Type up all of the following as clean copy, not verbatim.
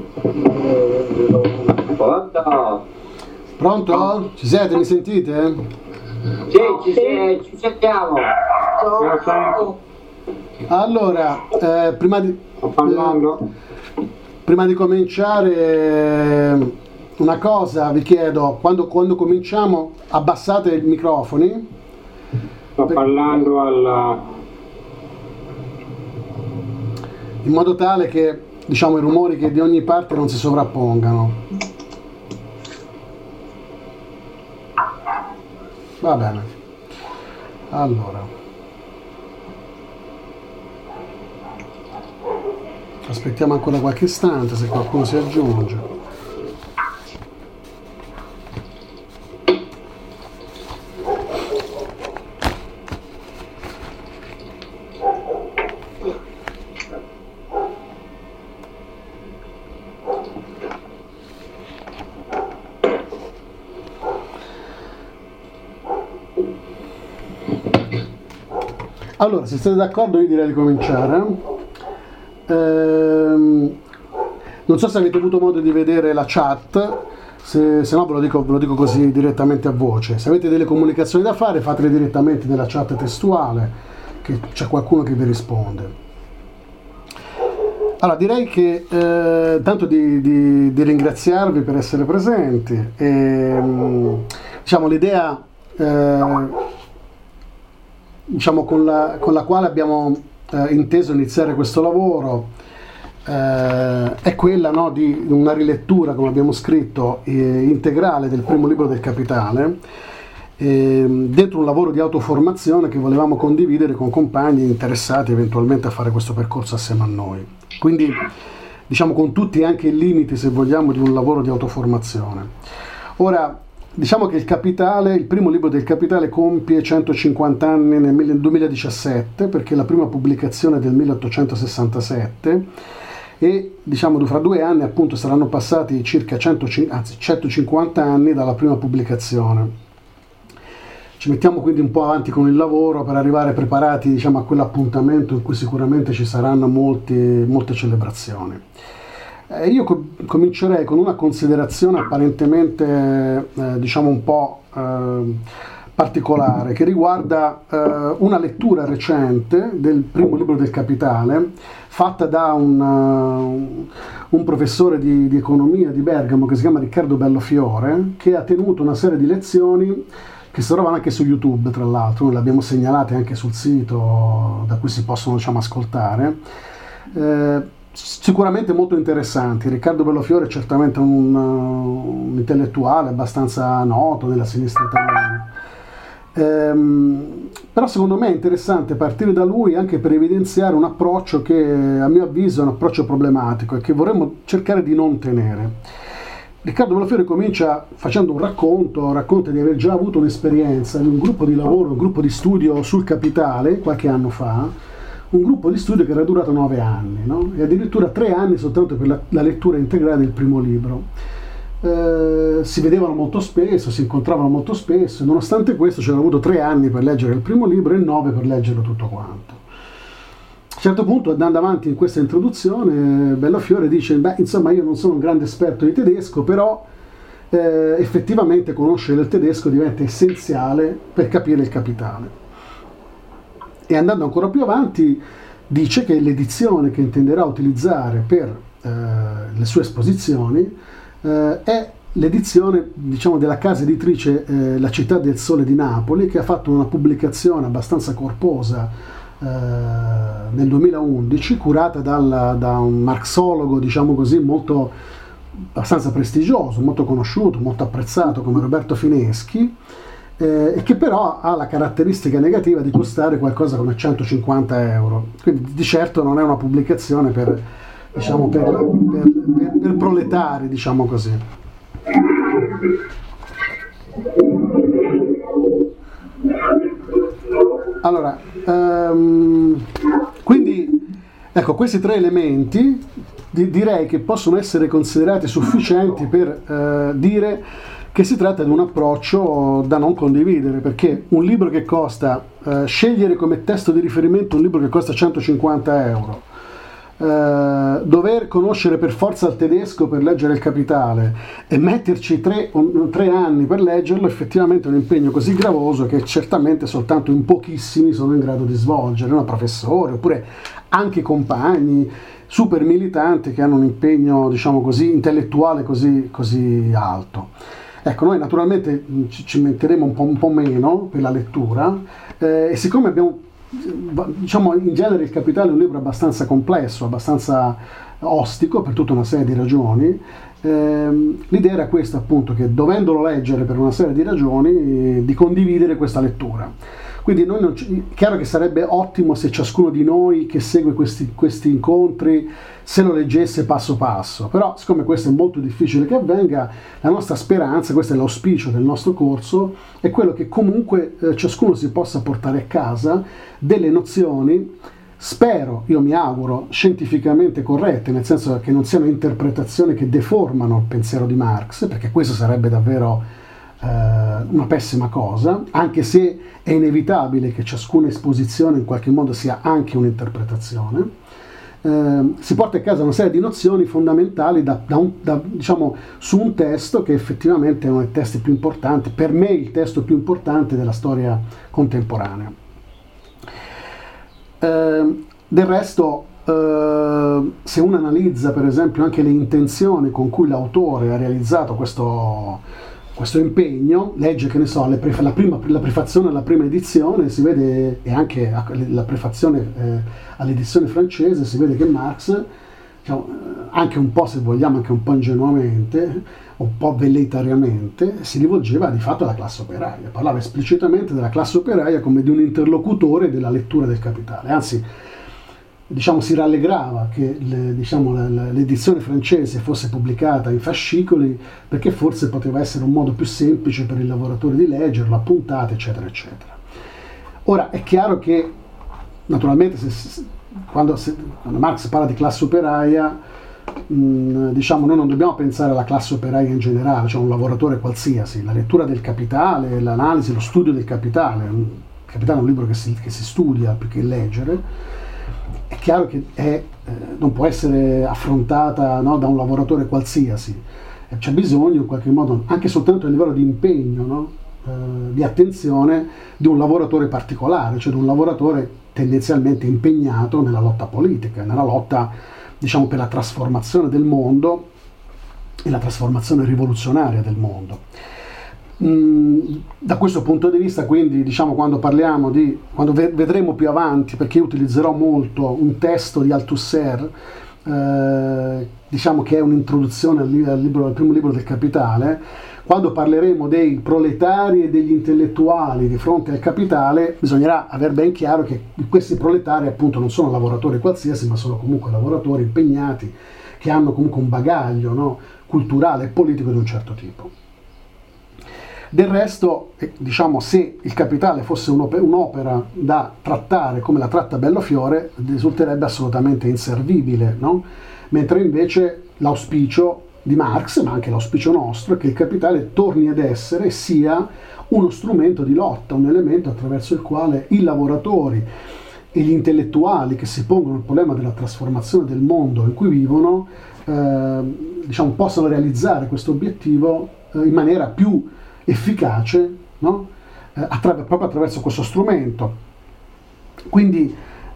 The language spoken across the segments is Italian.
Pronto? Pronto? Ci siete? Mi sentite? Sì, ci sentiamo. Allora, prima di cominciare, una cosa vi chiedo: quando cominciamo abbassate i microfoni. Sto parlando in modo tale che, diciamo, i rumori che di ogni parte non si sovrappongano. Va bene. Allora, aspettiamo ancora qualche istante se qualcuno si aggiunge. Allora, se siete d'accordo io direi di cominciare. Non so se avete avuto modo di vedere la chat, se no ve lo dico così direttamente a voce. Se avete delle comunicazioni da fare, fatele direttamente nella chat testuale, che c'è qualcuno che vi risponde. Allora, direi che tanto di ringraziarvi per essere presenti. Diciamo, l'idea diciamo con la quale abbiamo inteso iniziare questo lavoro è quella, no, di una rilettura, come abbiamo scritto, integrale del primo libro del Capitale, dentro un lavoro di autoformazione che volevamo condividere con compagni interessati eventualmente a fare questo percorso assieme a noi. Quindi, diciamo, con tutti anche i limiti, se vogliamo, di un lavoro di autoformazione. Ora, diciamo che il primo libro del Capitale compie 150 anni nel 2017, perché la prima pubblicazione è del 1867 e, diciamo, fra 2 anni appunto saranno passati circa 150 anni dalla prima pubblicazione. Ci mettiamo quindi un po' avanti con il lavoro per arrivare preparati, diciamo, a quell'appuntamento in cui sicuramente ci saranno molte celebrazioni. Io comincerei con una considerazione apparentemente diciamo un po' particolare, che riguarda una lettura recente del primo libro del Capitale, fatta da un professore di economia di Bergamo che si chiama Riccardo Bellofiore, che ha tenuto una serie di lezioni che si trovano anche su YouTube, tra l'altro. Noi le abbiamo segnalate anche sul sito da cui si possono, diciamo, ascoltare. Sicuramente molto interessanti. Riccardo Bellofiore è certamente un intellettuale abbastanza noto nella sinistra italiana, però secondo me è interessante partire da lui anche per evidenziare un approccio che a mio avviso è un approccio problematico e che vorremmo cercare di non tenere. Riccardo Bellofiore comincia facendo un racconta di aver già avuto un'esperienza in un gruppo di lavoro, un gruppo di studio sul Capitale qualche anno fa, un gruppo di studio che era durato 9 anni, no? E addirittura 3 anni soltanto per la lettura integrale del primo libro. Si vedevano molto spesso, si incontravano molto spesso, e nonostante questo ci hanno avuto 3 anni per leggere il primo libro e 9 per leggerlo tutto quanto. A un certo punto, andando avanti in questa introduzione, Bellofiore dice: beh, insomma, io non sono un grande esperto di tedesco, però effettivamente conoscere il tedesco diventa essenziale per capire il Capitale. E andando ancora più avanti dice che l'edizione che intenderà utilizzare per le sue esposizioni è l'edizione, diciamo, della casa editrice La Città del Sole di Napoli, che ha fatto una pubblicazione abbastanza corposa nel 2011, curata da un marxologo, diciamo così, abbastanza prestigioso, molto conosciuto, molto apprezzato, come Roberto Fineschi, e che però ha la caratteristica negativa di costare qualcosa come 150 euro. Quindi di certo non è una pubblicazione per proletari, diciamo così. Allora, quindi ecco, questi 3 elementi direi che possono essere considerati sufficienti per dire che si tratta di un approccio da non condividere, perché un libro che costa, scegliere come testo di riferimento un libro che costa 150 euro, dover conoscere per forza il tedesco per leggere il Capitale e metterci 3 anni per leggerlo, effettivamente è un impegno così gravoso che certamente soltanto in pochissimi sono in grado di svolgere, no? Professori oppure anche compagni super militanti che hanno un impegno, diciamo così, intellettuale così alto. Ecco, noi naturalmente ci metteremo un po' meno per la lettura, e siccome abbiamo, diciamo, in genere il Capitale è un libro abbastanza complesso, abbastanza ostico per tutta una serie di ragioni, l'idea era questa, appunto, che dovendolo leggere per una serie di ragioni, di condividere questa lettura. Quindi chiaro che sarebbe ottimo se ciascuno di noi che segue questi incontri se lo leggesse passo passo, però siccome questo è molto difficile che avvenga, la nostra speranza, questo è l'auspicio del nostro corso, è quello che comunque ciascuno si possa portare a casa delle nozioni, spero, io mi auguro, scientificamente corrette, nel senso che non siano interpretazioni che deformano il pensiero di Marx, perché questo sarebbe davvero una pessima cosa, anche se è inevitabile che ciascuna esposizione in qualche modo sia anche un'interpretazione. Si porta a casa una serie di nozioni fondamentali diciamo, su un testo che effettivamente è uno dei testi più importanti, per me il testo più importante della storia contemporanea. Del resto, se uno analizza per esempio anche le intenzioni con cui l'autore ha realizzato questo impegno, legge, che ne so, la prefazione alla prima edizione, si vede, e anche la prefazione all'edizione francese, si vede che Marx, diciamo, anche un po', se vogliamo, anche un po' ingenuamente, un po' velleitariamente, si rivolgeva di fatto alla classe operaia, parlava esplicitamente della classe operaia come di un interlocutore della lettura del Capitale, anzi, diciamo, si rallegrava che l'edizione francese fosse pubblicata in fascicoli, perché forse poteva essere un modo più semplice per il lavoratore di leggerlo, a puntate, eccetera, eccetera. Ora, è chiaro che, naturalmente, quando Marx parla di classe operaia, diciamo, noi non dobbiamo pensare alla classe operaia in generale, cioè un lavoratore qualsiasi. La lettura del Capitale, l'analisi, lo studio del Capitale, il Capitale è un libro che si studia più che leggere. È chiaro che non può essere affrontata, no, da un lavoratore qualsiasi, c'è bisogno in qualche modo, anche soltanto a livello di impegno, no, di attenzione, di un lavoratore particolare, cioè di un lavoratore tendenzialmente impegnato nella lotta politica, nella lotta, diciamo, per la trasformazione del mondo e la trasformazione rivoluzionaria del mondo. Da questo punto di vista, quindi, diciamo, quando vedremo più avanti, perché io utilizzerò molto un testo di Althusser, diciamo che è un'introduzione al primo libro del Capitale, quando parleremo dei proletari e degli intellettuali di fronte al Capitale, bisognerà aver ben chiaro che questi proletari, appunto, non sono lavoratori qualsiasi, ma sono comunque lavoratori impegnati, che hanno comunque un bagaglio, no, culturale e politico di un certo tipo. Del resto, diciamo, se il Capitale fosse un'opera da trattare come la tratta Bellofiore, risulterebbe assolutamente inservibile, no? Mentre invece l'auspicio di Marx, ma anche l'auspicio nostro, è che il Capitale torni ad essere, sia uno strumento di lotta, un elemento attraverso il quale i lavoratori e gli intellettuali che si pongono il problema della trasformazione del mondo in cui vivono, diciamo, possano realizzare questo obiettivo in maniera più efficace, no? Proprio attraverso questo strumento. Quindi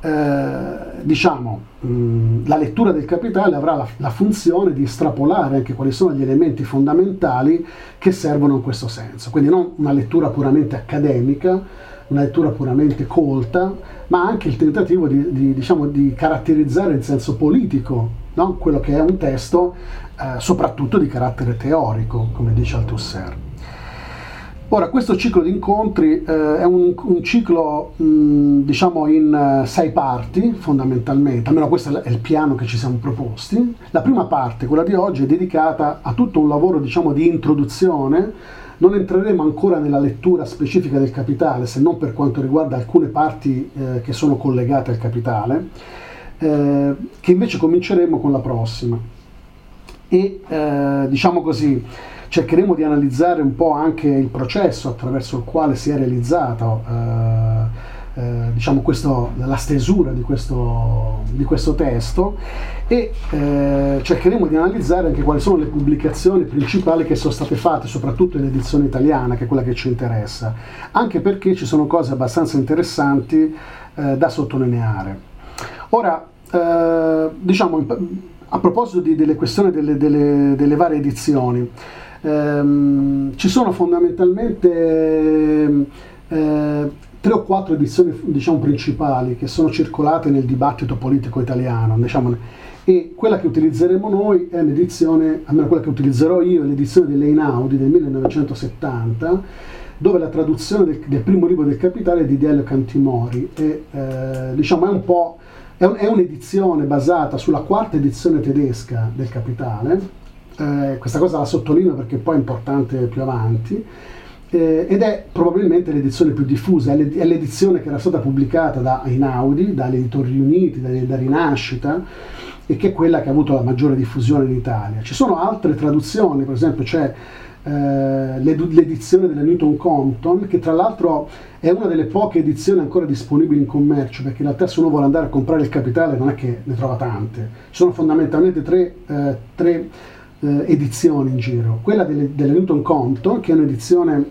diciamo, la lettura del Capitale avrà la funzione di estrapolare anche quali sono gli elementi fondamentali che servono in questo senso. Quindi non una lettura puramente accademica, una lettura puramente colta, ma anche il tentativo di caratterizzare in senso politico, no? Quello che è un testo, soprattutto di carattere teorico, come dice Althusser. Ora, questo ciclo di incontri è un ciclo, diciamo, in 6 parti, fondamentalmente, almeno questo è il piano che ci siamo proposti. La prima parte, quella di oggi, è dedicata a tutto un lavoro, diciamo, di introduzione. Non entreremo ancora nella lettura specifica del Capitale, se non per quanto riguarda alcune parti che sono collegate al Capitale, che invece cominceremo con la prossima. E, diciamo così, cercheremo di analizzare un po' anche il processo attraverso il quale si è realizzato diciamo la stesura di questo testo, e cercheremo di analizzare anche quali sono le pubblicazioni principali che sono state fatte, soprattutto in edizione italiana, che è quella che ci interessa, anche perché ci sono cose abbastanza interessanti da sottolineare. Ora, diciamo, a proposito delle questioni delle varie edizioni, ci sono fondamentalmente 3 o 4 edizioni, diciamo, principali che sono circolate nel dibattito politico italiano, diciamo, e quella che utilizzeremo noi è l'edizione, almeno quella che utilizzerò io, è l'edizione dell'Einaudi del 1970, dove la traduzione del primo libro del Capitale è di Delio Cantimori, e diciamo è un'edizione basata sulla 4ª edizione tedesca del Capitale. Questa cosa la sottolineo perché poi è importante più avanti, ed è probabilmente l'edizione più diffusa, è l'edizione che era stata pubblicata da Einaudi, dagli Editori Riuniti, da Rinascita, e che è quella che ha avuto la maggiore diffusione in Italia. Ci sono altre traduzioni, per esempio c'è l'edizione della Newton Compton, che tra l'altro è una delle poche edizioni ancora disponibili in commercio, perché in realtà se uno vuole andare a comprare il Capitale non è che ne trova tante. Ci sono fondamentalmente tre edizioni in giro. Quella della Newton Compton, che è un'edizione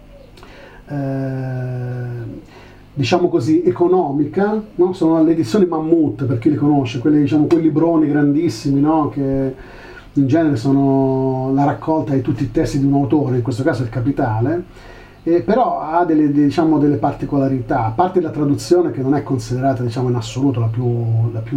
diciamo così economica, no? Sono le edizioni Mammut, per chi li conosce, diciamo, quei libroni grandissimi, no? Che in genere sono la raccolta di tutti i testi di un autore, in questo caso il Capitale, però ha delle particolarità, a parte la traduzione che non è considerata, diciamo, in assoluto la più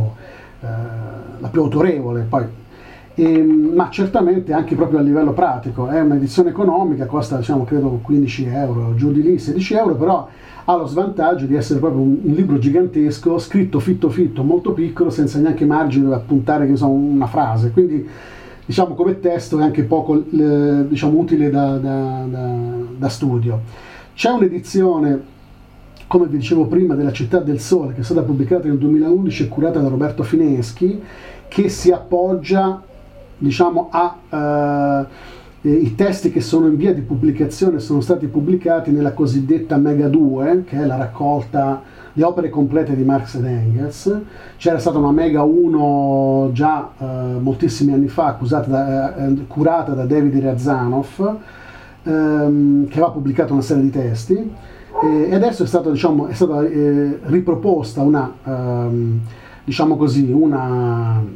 autorevole, poi, ma certamente anche proprio a livello pratico. È un'edizione economica, costa, diciamo, credo 15 euro, giù di lì 16 euro, però ha lo svantaggio di essere proprio un libro gigantesco, scritto fitto, molto piccolo, senza neanche margine da appuntare, che so, una frase, quindi diciamo come testo è anche poco diciamo, utile da studio. C'è un'edizione, come vi dicevo prima, della Città del Sole, che è stata pubblicata nel 2011 e curata da Roberto Fineschi, che si appoggia, diciamo, i testi che sono in via di pubblicazione sono stati pubblicati nella cosiddetta Mega 2, che è la raccolta di opere complete di Marx ed Engels. C'era stata una Mega 1 già moltissimi anni fa, curata da David Riazanov, che aveva pubblicato una serie di testi, e adesso è stata riproposta diciamo così, una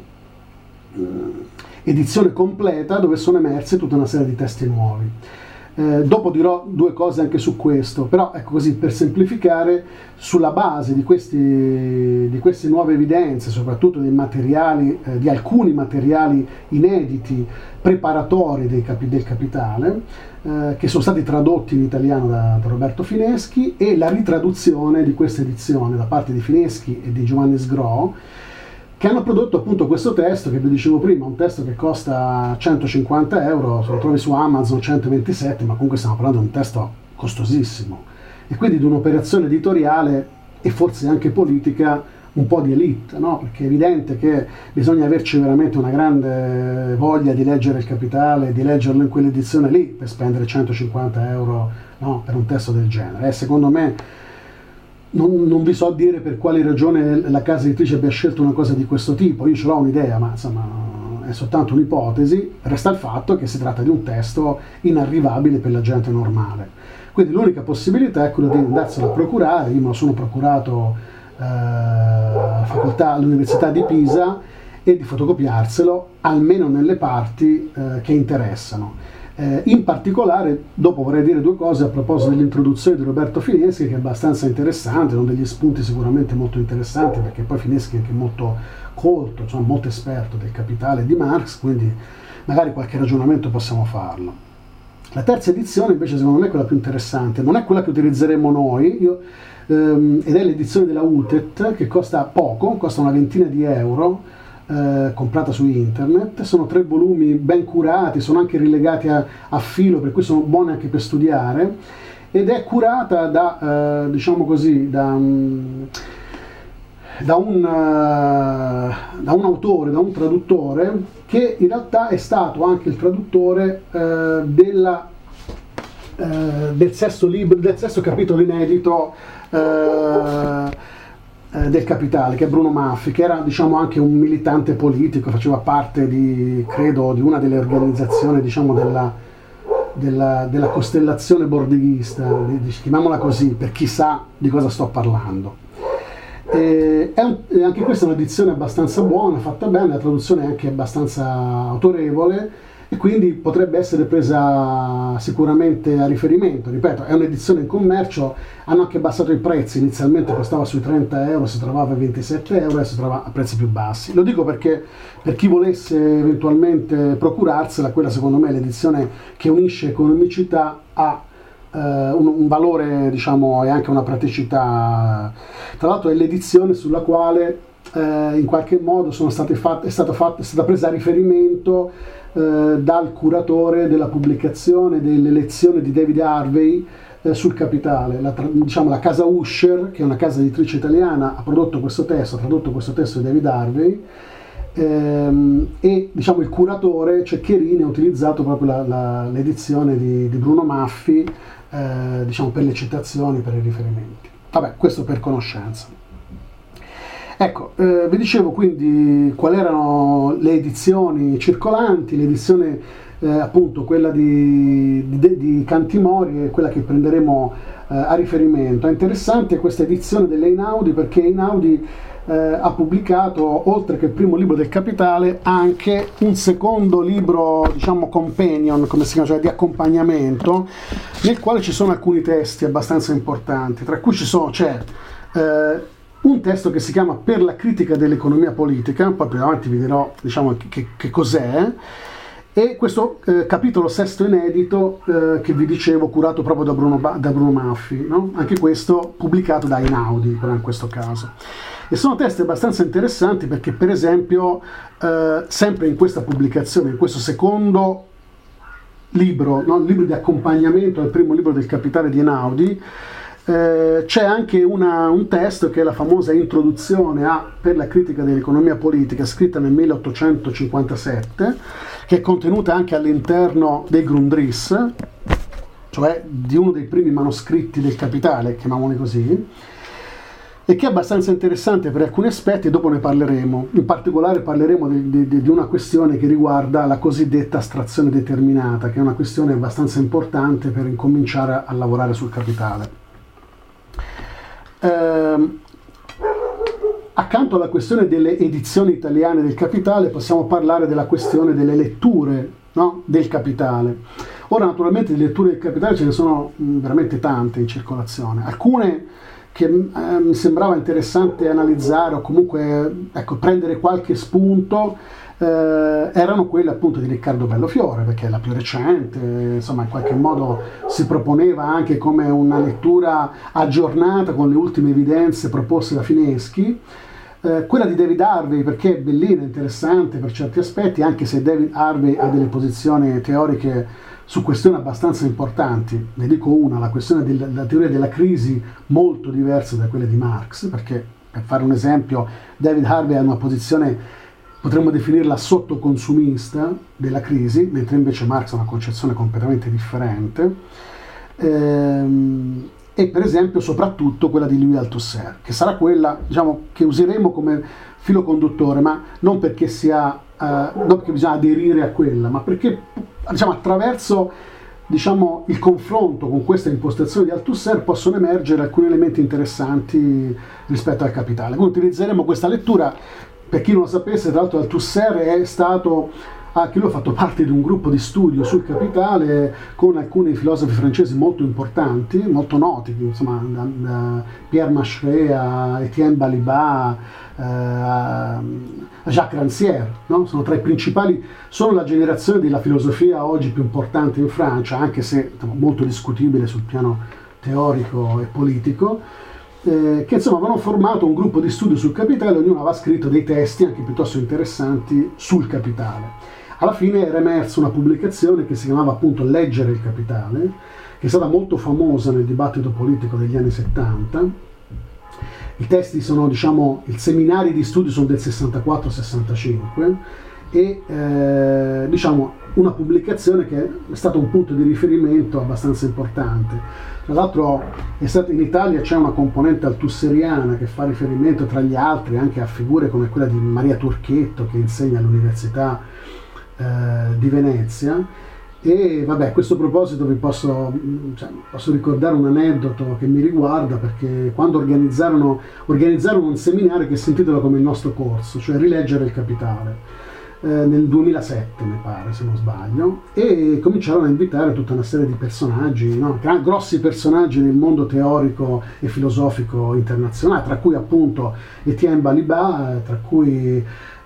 edizione completa dove sono emerse tutta una serie di testi nuovi. Dopo dirò 2 cose anche su questo, però ecco, così per semplificare, sulla base di queste nuove evidenze, soprattutto dei materiali, di alcuni materiali inediti preparatori del Capitale, che sono stati tradotti in italiano da Roberto Fineschi, e la ritraduzione di questa edizione da parte di Fineschi e di Giovanni Sgro, che hanno prodotto appunto questo testo che vi dicevo prima, un testo che costa 150 euro, se lo trovi su Amazon 127, ma comunque stiamo parlando di un testo costosissimo, e quindi di un'operazione editoriale e forse anche politica un po' di elite, no? Perché è evidente che bisogna averci veramente una grande voglia di leggere il Capitale, di leggerlo in quell'edizione lì, per spendere 150 euro, no? Per un testo del genere. Secondo me non vi so dire per quale ragione la casa editrice abbia scelto una cosa di questo tipo. Io ce l'ho un'idea, ma insomma è soltanto un'ipotesi. Resta il fatto che si tratta di un testo inarrivabile per la gente normale, quindi l'unica possibilità è quella di andarselo a procurare. Io me lo sono procurato all'Università di Pisa, e di fotocopiarselo almeno nelle parti che interessano. In particolare, dopo vorrei dire 2 cose a proposito dell'introduzione di Roberto Fineschi, che è abbastanza interessante, sono degli spunti sicuramente molto interessanti, perché poi Fineschi è anche molto colto, cioè molto esperto del Capitale di Marx, quindi magari qualche ragionamento possiamo farlo. La terza edizione invece secondo me è quella più interessante, non è quella che utilizzeremo noi, ed è l'edizione della UTET, che costa poco, costa una ventina di euro, comprata su internet. Sono 3 volumi ben curati, sono anche rilegati a filo, per cui sono buoni anche per studiare, ed è curata da diciamo così, da un autore, da un traduttore, che in realtà è stato anche il traduttore del sesto capitolo inedito del Capitale, che è Bruno Maffi, che era diciamo anche un militante politico, faceva parte credo di una delle organizzazioni diciamo della costellazione bordeghista, chiamiamola così, per chi sa di cosa sto parlando. Anche questa è un'edizione abbastanza buona, fatta bene, la traduzione è anche abbastanza autorevole e quindi potrebbe essere presa sicuramente a riferimento. Ripeto, è un'edizione in commercio, hanno anche abbassato i prezzi, inizialmente costava sui 30 euro, si trovava a 27 euro, adesso si trova a prezzi più bassi. Lo dico perché per chi volesse eventualmente procurarsela, quella secondo me è l'edizione che unisce economicità a un valore, diciamo, e anche una praticità. Tra l'altro è l'edizione sulla quale in qualche modo è stata presa a riferimento dal curatore della pubblicazione delle lezioni di David Harvey sul Capitale. La casa Usher, che è una casa editrice italiana, ha tradotto questo testo di David Harvey, e diciamo il curatore Ceccherini ha utilizzato proprio l'edizione di Bruno Maffi diciamo per le citazioni, per i riferimenti. Vabbè, questo per conoscenza. Ecco, vi dicevo quindi quali erano le edizioni circolanti. L'edizione appunto quella di Cantimori è quella che prenderemo a riferimento. È interessante questa edizione dell'Einaudi perché Einaudi ha pubblicato, oltre che il primo libro del Capitale, anche un secondo libro, diciamo companion, come si chiama, cioè di accompagnamento, nel quale ci sono alcuni testi abbastanza importanti, tra cui c'è un testo che si chiama Per la critica dell'economia politica, poi più avanti vi dirò diciamo che cos'è, e questo capitolo sesto inedito che vi dicevo, curato proprio da Bruno Maffi, no? Anche questo pubblicato da Einaudi, però in questo caso. E sono testi abbastanza interessanti perché, per esempio, sempre in questa pubblicazione, in questo secondo libro, no? Il libro di accompagnamento al primo libro del Capitale di Einaudi, c'è anche un testo che è la famosa introduzione Per la critica dell'economia politica, scritta nel 1857, che è contenuta anche all'interno dei Grundrisse, cioè di uno dei primi manoscritti del Capitale, chiamiamoli così, e che è abbastanza interessante per alcuni aspetti, e dopo ne parleremo. In particolare parleremo di una questione che riguarda la cosiddetta astrazione determinata, che è una questione abbastanza importante per incominciare a lavorare sul Capitale. Accanto alla questione delle edizioni italiane del Capitale possiamo parlare della questione delle letture, no? Del Capitale. Ora naturalmente di letture del Capitale ce ne sono veramente tante in circolazione, alcune che mi sembrava interessante analizzare o comunque prendere qualche spunto, erano quelle appunto di Riccardo Bellofiore, perché è la più recente, insomma in qualche modo si proponeva anche come una lettura aggiornata con le ultime evidenze proposte da Fineschi. Quella di David Harvey perché è bellina, interessante per certi aspetti, anche se David Harvey ha delle posizioni teoriche su questioni abbastanza importanti. Ne dico una, la questione della teoria della crisi, molto diversa da quelle di Marx, perché per fare un esempio David Harvey ha una posizione, potremmo definirla sottoconsumista della crisi, mentre invece Marx ha una concezione completamente differente, e per esempio soprattutto quella di Louis Althusser, che sarà quella, diciamo, che useremo come filo conduttore, ma non perché non perché bisogna aderire a quella, ma perché, diciamo, attraverso, diciamo, il confronto con questa impostazione di Althusser possono emergere alcuni elementi interessanti rispetto al Capitale. Quindi utilizzeremo questa lettura. Per chi non lo sapesse, tra l'altro Althusser è stato, anche lui ha fatto parte di un gruppo di studio sul Capitale con alcuni filosofi francesi molto importanti, molto noti, insomma, da Pierre Macheret a Etienne Balibat, a Jacques Rancière, no? Sono tra i principali, sono la generazione della filosofia oggi più importante in Francia, anche se molto discutibile sul piano teorico e politico, che insomma avevano formato un gruppo di studio sul Capitale, ognuno aveva scritto dei testi anche piuttosto interessanti sul Capitale. Alla fine era emersa una pubblicazione che si chiamava appunto Leggere il Capitale, che è stata molto famosa nel dibattito politico degli anni 70. I testi sono, diciamo, i seminari di studio sono del 64-65, e diciamo una pubblicazione che è stata un punto di riferimento abbastanza importante. Tra l'altro in Italia c'è una componente altusseriana che fa riferimento tra gli altri anche a figure come quella di Maria Turchetto, che insegna all'Università di Venezia. E vabbè, a questo proposito vi posso ricordare un aneddoto che mi riguarda, perché quando organizzarono un seminario che si intitola come il nostro corso, cioè Rileggere il Capitale, nel 2007 mi pare, se non sbaglio, e cominciarono a invitare tutta una serie di personaggi, no? Grossi personaggi del mondo teorico e filosofico internazionale, tra cui appunto Etienne Balibar, tra cui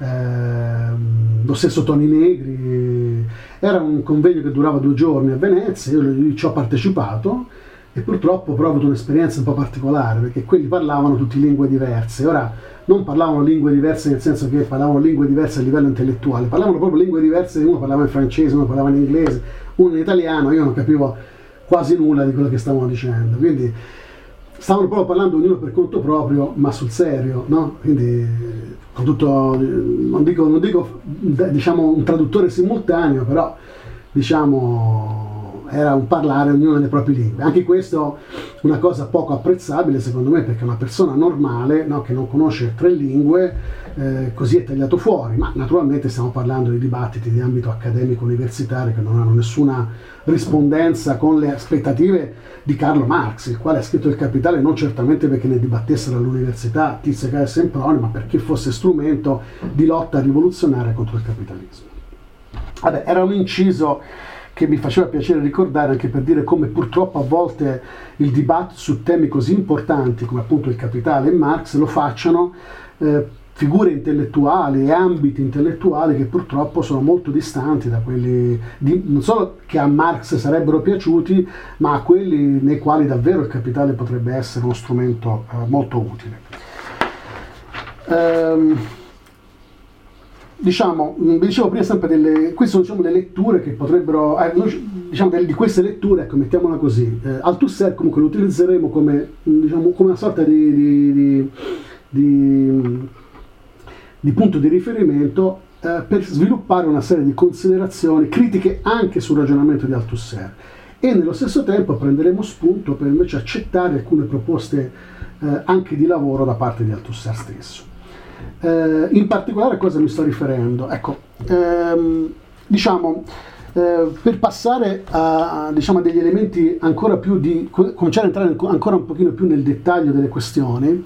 lo stesso Toni Negri. Era un convegno che durava 2 giorni a Venezia, io ci ho partecipato e purtroppo ho avuto un'esperienza un po' particolare, perché quelli parlavano tutti lingue diverse. Ora, non parlavano lingue diverse nel senso che parlavano lingue diverse a livello intellettuale, parlavano proprio lingue diverse, uno parlava in francese, uno parlava in inglese, uno in italiano, io non capivo quasi nulla di quello che stavano dicendo, quindi stavano proprio parlando ognuno per conto proprio, ma sul serio, no? Quindi con tutto, non dico diciamo un traduttore simultaneo, però diciamo era un parlare ognuno nelle proprie lingue. Anche questo una cosa poco apprezzabile secondo me, perché una persona normale, no, che non conosce 3 lingue così è tagliato fuori, ma naturalmente stiamo parlando di dibattiti di ambito accademico universitario che non hanno nessuna rispondenza con le aspettative di Carlo Marx, il quale ha scritto il Capitale non certamente perché ne dibattessero all'università Tizio, Caio e Semproni, ma perché fosse strumento di lotta rivoluzionaria contro il capitalismo. Vabbè, era un inciso che mi faceva piacere ricordare, anche per dire come purtroppo a volte il dibattito su temi così importanti come appunto il Capitale e Marx lo facciano figure intellettuali e ambiti intellettuali che purtroppo sono molto distanti da quelli non solo che a Marx sarebbero piaciuti, ma a quelli nei quali davvero il Capitale potrebbe essere uno strumento molto utile. Vi dicevo prima sempre queste sono, diciamo, le letture che potrebbero, di queste letture, ecco, mettiamola così, Althusser comunque lo utilizzeremo come una sorta di punto di riferimento per sviluppare una serie di considerazioni critiche anche sul ragionamento di Althusser, e nello stesso tempo prenderemo spunto per invece accettare alcune proposte anche di lavoro da parte di Althusser stesso. In particolare a cosa mi sto riferendo? Ecco, per passare a degli elementi ancora più cominciare a entrare ancora un pochino più nel dettaglio delle questioni,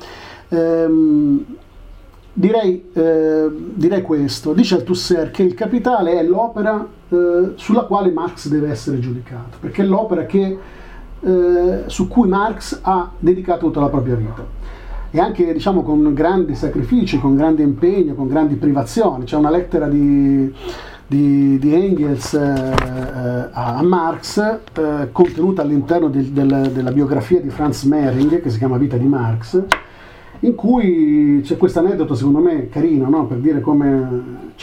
direi questo. Dice Althusser che il Capitale è l'opera sulla quale Marx deve essere giudicato, perché è l'opera su cui Marx ha dedicato tutta la propria vita, e anche con grandi sacrifici, con grande impegno, con grandi privazioni. C'è una lettera di Engels a Marx contenuta all'interno della biografia di Franz Mehring, che si chiama Vita di Marx, in cui c'è questo aneddoto secondo me carino, no? Per dire come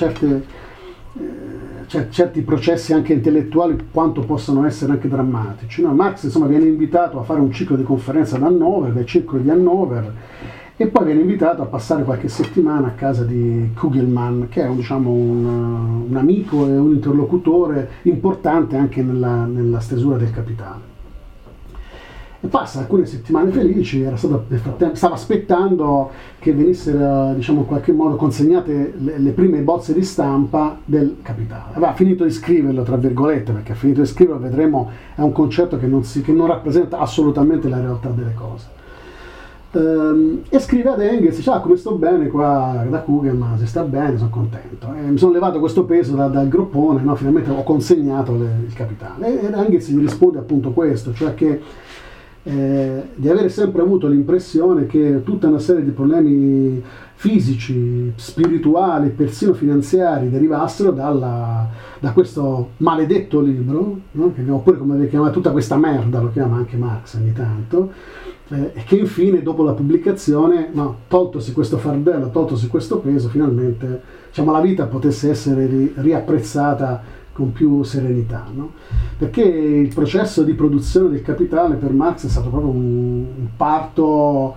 certi processi anche intellettuali quanto possono essere anche drammatici, no? Marx viene invitato a fare un ciclo di conferenze ad Hannover, dai circoli di Hannover, e poi viene invitato a passare qualche settimana a casa di Kugelmann, che è un amico e un interlocutore importante anche nella stesura del Capitale. E passa alcune settimane felici, nel frattempo stava aspettando che venissero in qualche modo consegnate le prime bozze di stampa del Capitale. Aveva finito di scriverlo, tra virgolette, perché ha finito di scriverlo, vedremo, è un concetto che non rappresenta assolutamente la realtà delle cose. E scrive ad Engels, dice: come sto bene qua da Kugelmann, si sta bene, sono contento, mi sono levato questo peso dal groppone, no? Finalmente ho consegnato il Capitale. E Engels gli risponde appunto questo, cioè che di avere sempre avuto l'impressione che tutta una serie di problemi fisici, spirituali, persino finanziari derivassero da questo maledetto libro, no? Oppure, come chiama, tutta questa merda, lo chiama anche Marx ogni tanto, e che infine dopo la pubblicazione, no, toltosi questo fardello, toltosi questo peso, finalmente la vita potesse essere riapprezzata con più serenità, no? Perché il processo di produzione del Capitale per Marx è stato proprio un parto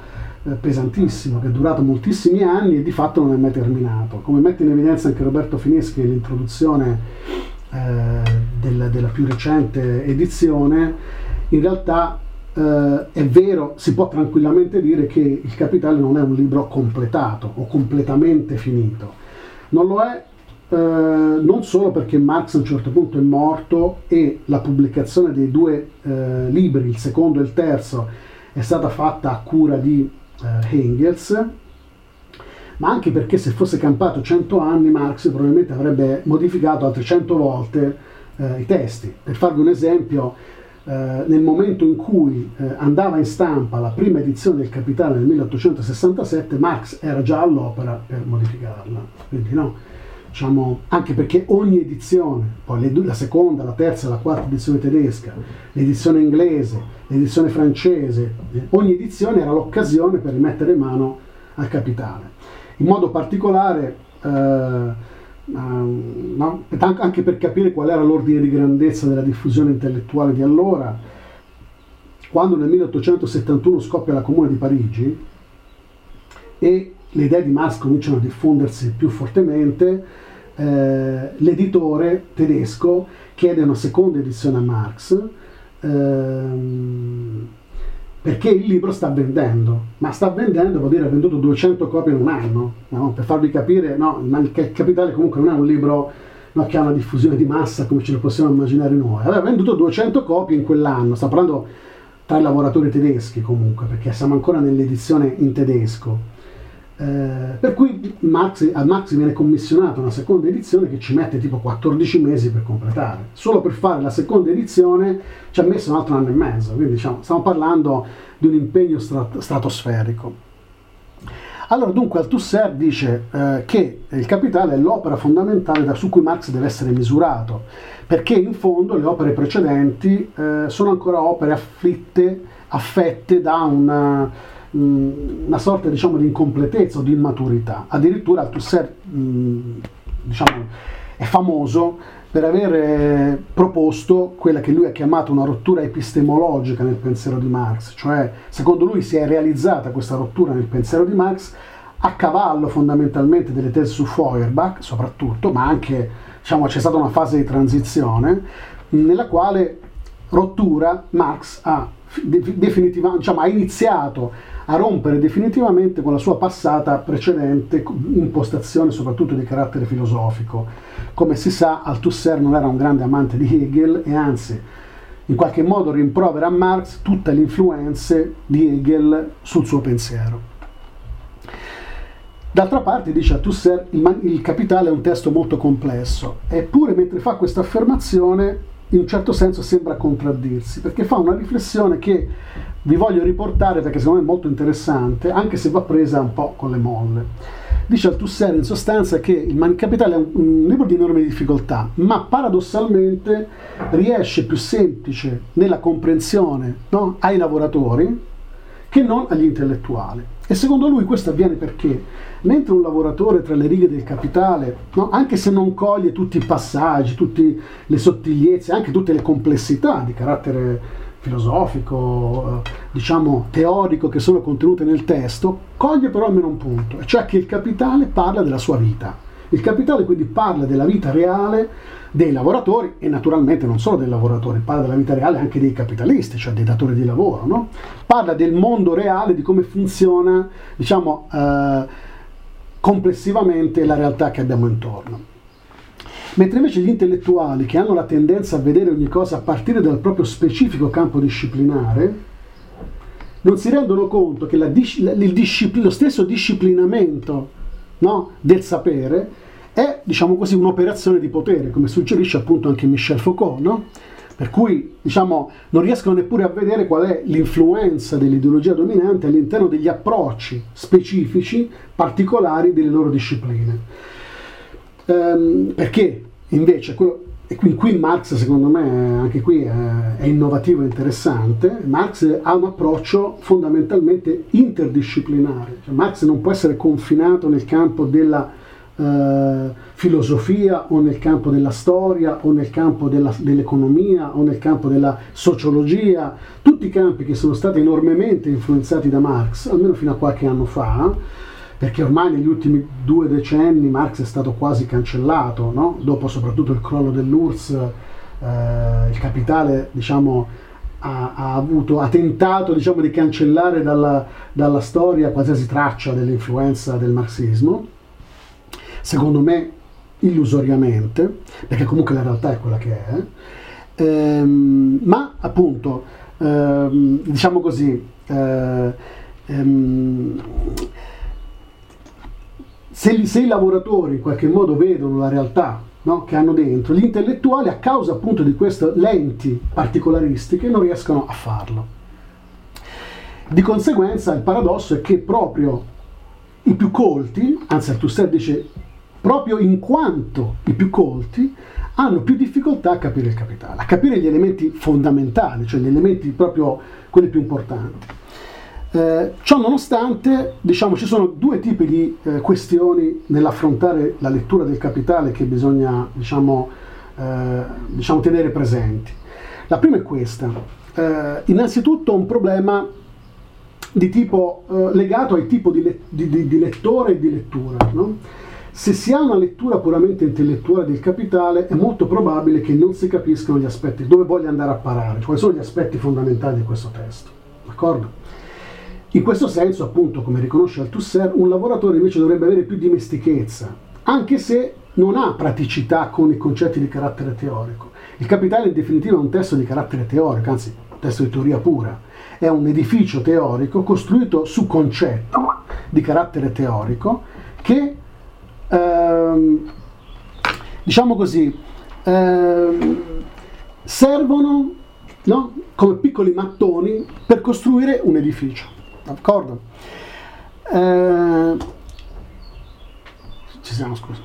pesantissimo che è durato moltissimi anni e di fatto non è mai terminato, come mette in evidenza anche Roberto Fineschi nell'introduzione della più recente edizione. In realtà è vero, si può tranquillamente dire che Il Capitale non è un libro completato o completamente finito. Non lo è non solo perché Marx a un certo punto è morto e la pubblicazione dei due libri, il secondo e il terzo, è stata fatta a cura di Engels, ma anche perché se fosse campato 100 anni Marx probabilmente avrebbe modificato altre 100 volte i testi. Per farvi un esempio, nel momento in cui andava in stampa la prima edizione del Capitale nel 1867, Marx era già all'opera per modificarla, quindi no, diciamo, anche perché ogni edizione, poi la seconda, la terza e la quarta edizione tedesca, l'edizione inglese, l'edizione francese, ogni edizione era l'occasione per rimettere mano al Capitale. In modo particolare, no? Anche per capire qual era l'ordine di grandezza della diffusione intellettuale di allora, quando nel 1871 scoppia la Comune di Parigi e le idee di Marx cominciano a diffondersi più fortemente, l'editore tedesco chiede una seconda edizione a Marx, perché il libro sta vendendo, ma sta vendendo vuol dire ha venduto 200 copie in un anno, no? Per farvi capire, no, il Capitale comunque non è un libro, no, che ha una diffusione di massa come ce lo possiamo immaginare noi. Aveva venduto 200 copie in quell'anno, sta parlando tra i lavoratori tedeschi comunque, perché siamo ancora nell'edizione in tedesco. Per cui a Marx viene commissionata una seconda edizione che ci mette tipo 14 mesi per completare. Solo per fare la seconda edizione ci ha messo un altro anno e mezzo, quindi diciamo, stiamo parlando di un impegno stratosferico. Allora dunque Althusser dice che Il Capitale è l'opera fondamentale su cui Marx deve essere misurato, perché in fondo le opere precedenti sono ancora opere affette da una sorta, diciamo, di incompletezza o di immaturità. Addirittura Althusser diciamo, è famoso per aver proposto quella che lui ha chiamato una rottura epistemologica nel pensiero di Marx, cioè secondo lui si è realizzata questa rottura nel pensiero di Marx a cavallo fondamentalmente delle tesi su Feuerbach soprattutto, ma anche, diciamo, c'è stata una fase di transizione nella quale rottura Marx ha iniziato a rompere definitivamente con la sua passata precedente impostazione soprattutto di carattere filosofico. Come si sa, Althusser non era un grande amante di Hegel e anzi in qualche modo rimprovera a Marx tutte le influenze di Hegel sul suo pensiero. D'altra parte, dice Althusser, il Capitale è un testo molto complesso, eppure mentre fa questa affermazione in un certo senso sembra contraddirsi, perché fa una riflessione che vi voglio riportare perché secondo me è molto interessante, anche se va presa un po' con le molle. Dice Althusser in sostanza che il Capitale è un libro di enorme difficoltà, ma paradossalmente riesce più semplice nella comprensione, no, ai lavoratori che non agli intellettuali. E secondo lui questo avviene perché mentre un lavoratore tra le righe del Capitale, no, anche se non coglie tutti i passaggi, tutte le sottigliezze, anche tutte le complessità di carattere filosofico, diciamo teorico che sono contenute nel testo, coglie però almeno un punto, e cioè che il Capitale parla della sua vita. Il Capitale quindi parla della vita reale dei lavoratori e naturalmente non solo dei lavoratori, parla della vita reale anche dei capitalisti, cioè dei datori di lavoro, no? Parla del mondo reale, di come funziona, diciamo, complessivamente la realtà che abbiamo intorno. Mentre invece gli intellettuali, che hanno la tendenza a vedere ogni cosa a partire dal proprio specifico campo disciplinare, non si rendono conto che lo stesso disciplinamento, no, del sapere è, diciamo così, un'operazione di potere, come suggerisce appunto anche Michel Foucault, no? Per cui, diciamo, non riescono neppure a vedere qual è l'influenza dell'ideologia dominante all'interno degli approcci specifici, particolari delle loro discipline. Perché invece e qui Marx, secondo me, anche qui è innovativo e interessante. Marx ha un approccio fondamentalmente interdisciplinare, cioè Marx non può essere confinato nel campo della filosofia o nel campo della storia o nel campo dell'economia o nel campo della sociologia, tutti campi che sono stati enormemente influenzati da Marx, almeno fino a qualche anno fa, perché ormai negli ultimi 2 decenni Marx è stato quasi cancellato, no? Dopo soprattutto il crollo dell'URSS, il Capitale, diciamo, ha tentato, diciamo, di cancellare dalla storia qualsiasi traccia dell'influenza del marxismo, secondo me illusoriamente, perché comunque la realtà è quella che è, ma appunto, diciamo così, se i lavoratori in qualche modo vedono la realtà, no, che hanno dentro, gli intellettuali, a causa appunto di queste lenti particolaristiche, non riescono a farlo. Di conseguenza il paradosso è che proprio i più colti, anzi Althusser dice proprio in quanto i più colti, hanno più difficoltà a capire il capitale, a capire gli elementi fondamentali, cioè gli elementi proprio quelli più importanti. Ciò nonostante, diciamo, ci sono 2 tipi di questioni nell'affrontare la lettura del Capitale che bisogna, diciamo, tenere presenti. La prima è questa. Innanzitutto un problema di tipo legato al tipo di lettore e di lettura, no? Se si ha una lettura puramente intellettuale del Capitale, è molto probabile che non si capiscano gli aspetti, dove voglia andare a parare, quali sono gli aspetti fondamentali di questo testo. D'accordo? In questo senso, appunto, come riconosce Althusser, un lavoratore invece dovrebbe avere più dimestichezza, anche se non ha praticità con i concetti di carattere teorico. Il Capitale in definitiva è un testo di carattere teorico, anzi un testo di teoria pura. È un edificio teorico costruito su concetti di carattere teorico che, diciamo così, servono, no, come piccoli mattoni per costruire un edificio. D'accordo? Ci siamo, scusa.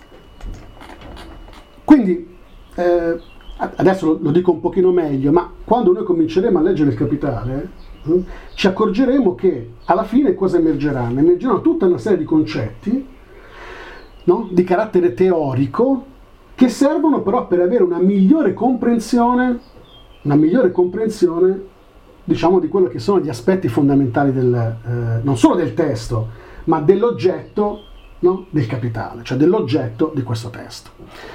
Quindi, adesso lo dico un pochino meglio, ma quando noi cominceremo a leggere il Capitale, ci accorgeremo che alla fine cosa emergeranno? Emergeranno tutta una serie di concetti, no, di carattere teorico, che servono però per avere una migliore comprensione, diciamo, di quello che sono gli aspetti fondamentali non solo del testo, ma dell'oggetto, no, del Capitale, cioè dell'oggetto di questo testo.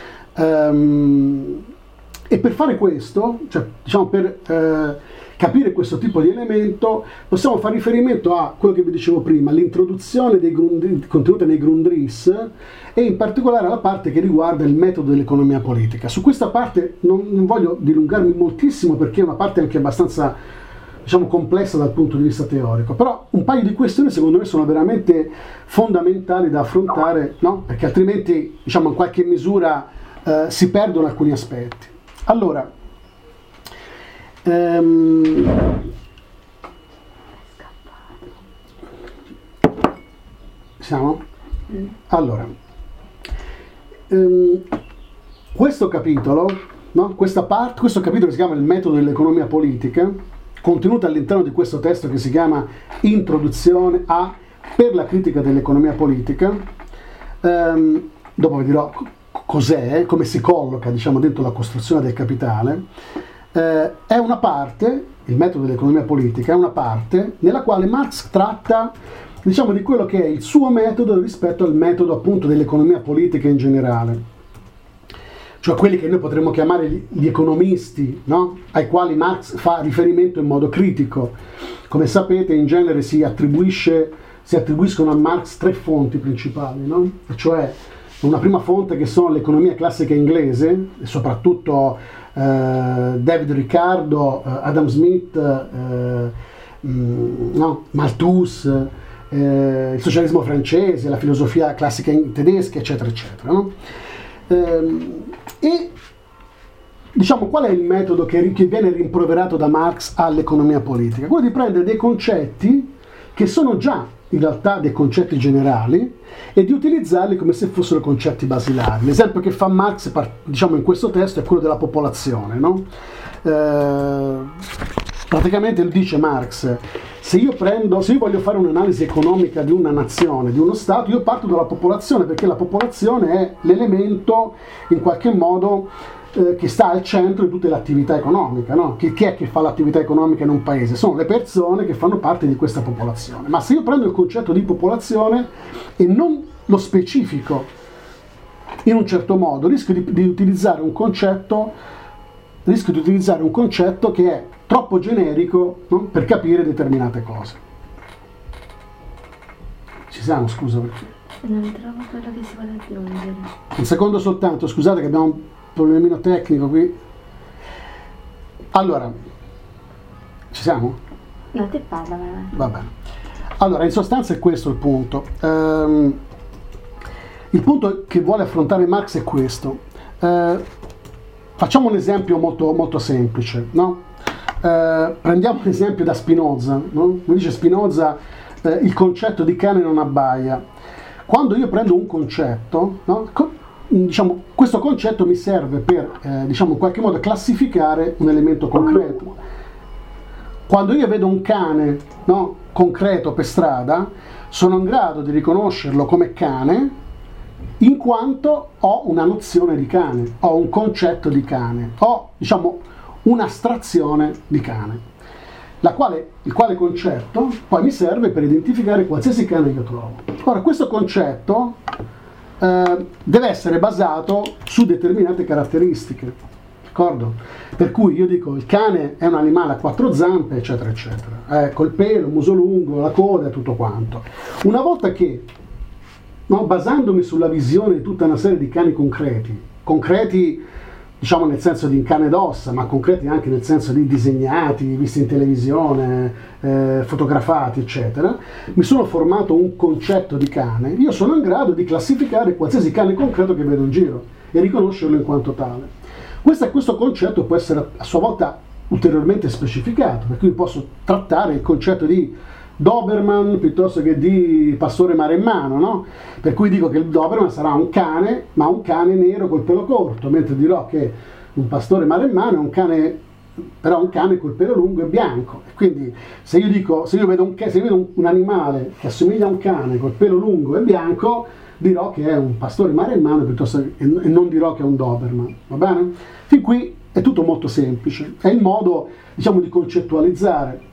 E per fare questo, cioè, diciamo, per capire questo tipo di elemento, possiamo fare riferimento a quello che vi dicevo prima, l'introduzione contenuta nei Grundrisse, e in particolare alla parte che riguarda il metodo dell'economia politica. Su questa parte non voglio dilungarmi moltissimo, perché è una parte anche abbastanza, diciamo, complessa dal punto di vista teorico, però un paio di questioni secondo me sono veramente fondamentali da affrontare, no? Perché altrimenti, diciamo, in qualche misura si perdono alcuni aspetti. Allora, siamo? Allora, questo capitolo, no? Questo capitolo che si chiama il metodo dell'economia politica, contenuta all'interno di questo testo che si chiama Introduzione per la critica dell'economia politica. Dopo vi dirò cos'è, come si colloca, diciamo, dentro la costruzione del Capitale. È una parte, il metodo dell'economia politica è una parte nella quale Marx tratta, diciamo, di quello che è il suo metodo rispetto al metodo, appunto, dell'economia politica in generale, cioè quelli che noi potremmo chiamare gli economisti, no? Ai quali Marx fa riferimento in modo critico. Come sapete, in genere si attribuiscono a Marx 3 fonti principali, no? E cioè una prima fonte che sono l'economia classica inglese, e soprattutto David Ricardo, Adam Smith, Malthus, il socialismo francese, la filosofia classica tedesca, eccetera, eccetera, no? E diciamo, qual è il metodo che viene rimproverato da Marx all'economia politica? Quello di prendere dei concetti che sono già in realtà dei concetti generali e di utilizzarli come se fossero concetti basilari. L'esempio che fa Marx, diciamo, in questo testo è quello della popolazione, no? Praticamente dice Marx: se io voglio fare un'analisi economica di una nazione, di uno Stato, io parto dalla popolazione, perché la popolazione è l'elemento in qualche modo che sta al centro di tutte le attività economiche, no? Chi è che fa l'attività economica in un paese? Sono le persone che fanno parte di questa popolazione. Ma se io prendo il concetto di popolazione e non lo specifico in un certo modo, rischio di utilizzare un concetto che è troppo generico, no? Per capire determinate cose. Ci siamo, scusa perché. Non trovo quello che si vuole aggiungere. Un secondo soltanto, scusate che abbiamo un problemino tecnico qui. Allora, ci siamo? No, te parla, va bene. Allora, in sostanza è questo il punto. Il punto che vuole affrontare Marx è questo. Facciamo un esempio molto, molto semplice, no? Prendiamo un esempio da Spinoza, no? Come dice Spinoza, il concetto di cane non abbaia. Quando io prendo un concetto, no? Diciamo, questo concetto mi serve per diciamo, in qualche modo classificare un elemento concreto. Quando io vedo un cane, no, concreto per strada, sono in grado di riconoscerlo come cane in quanto ho una nozione di cane, ho un concetto di cane, ho, diciamo, un'astrazione di cane, il quale concetto poi mi serve per identificare qualsiasi cane io trovo. Ora, questo concetto deve essere basato su determinate caratteristiche, d'accordo? Per cui io dico il cane è un animale a quattro zampe, eccetera, eccetera, col pelo, muso lungo, la coda e tutto quanto. Una volta che, no, basandomi sulla visione di tutta una serie di cani concreti diciamo nel senso di cane d'ossa, ma concreti anche nel senso di disegnati, visti in televisione, fotografati, eccetera, mi sono formato un concetto di cane, io sono in grado di classificare qualsiasi cane concreto che vedo in giro e riconoscerlo in quanto tale. Questo concetto può essere a sua volta ulteriormente specificato, per cui posso trattare il concetto di Doberman piuttosto che di pastore maremmano, no? Per cui dico che il Doberman sarà un cane, ma un cane nero col pelo corto, mentre dirò che un pastore maremmano è un cane, però un cane col pelo lungo e bianco. E quindi se io vedo un animale che assomiglia a un cane col pelo lungo e bianco, dirò che è un pastore maremmano e non dirò che è un Doberman, va bene? Fin qui è tutto molto semplice, è il modo, diciamo, di concettualizzare.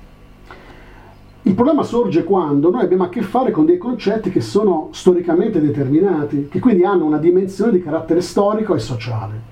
Il problema sorge quando noi abbiamo a che fare con dei concetti che sono storicamente determinati, che quindi hanno una dimensione di carattere storico e sociale.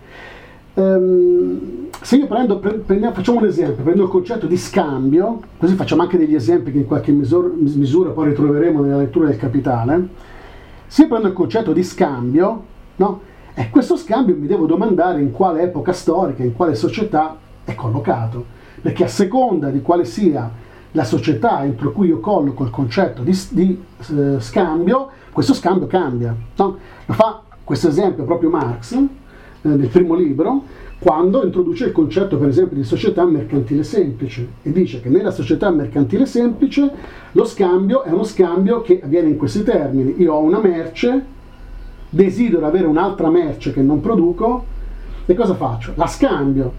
Se io facciamo un esempio, prendo il concetto di scambio, così facciamo anche degli esempi che in qualche misura poi ritroveremo nella lettura del Capitale. Se io prendo il concetto di scambio, no? E questo scambio mi devo domandare in quale epoca storica, in quale società è collocato, perché a seconda di quale sia la società entro cui io colloco il concetto di scambio, questo scambio cambia, no? Lo fa questo esempio proprio Marx nel primo libro, quando introduce il concetto per esempio di società mercantile semplice e dice che nella società mercantile semplice lo scambio è uno scambio che avviene in questi termini: io ho una merce, desidero avere un'altra merce che non produco e cosa faccio? La scambio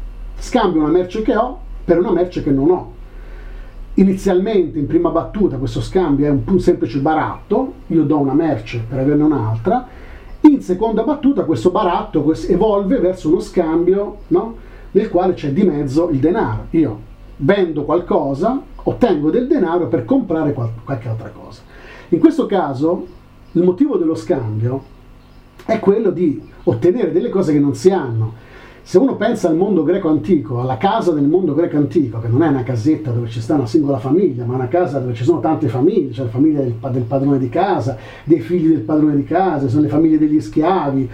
una merce che ho per una merce che non ho. Inizialmente, in prima battuta, questo scambio è un semplice baratto, io do una merce per averne un'altra. In seconda battuta questo baratto evolve verso uno scambio, no? Nel quale c'è di mezzo il denaro. Io vendo qualcosa, ottengo del denaro per comprare qualche altra cosa. In questo caso il motivo dello scambio è quello di ottenere delle cose che non si hanno. Se uno pensa al mondo greco antico, alla casa del mondo greco antico, che non è una casetta dove ci sta una singola famiglia, ma una casa dove ci sono tante famiglie, c'è la famiglia del padrone di casa, dei figli del padrone di casa, sono le famiglie degli schiavi,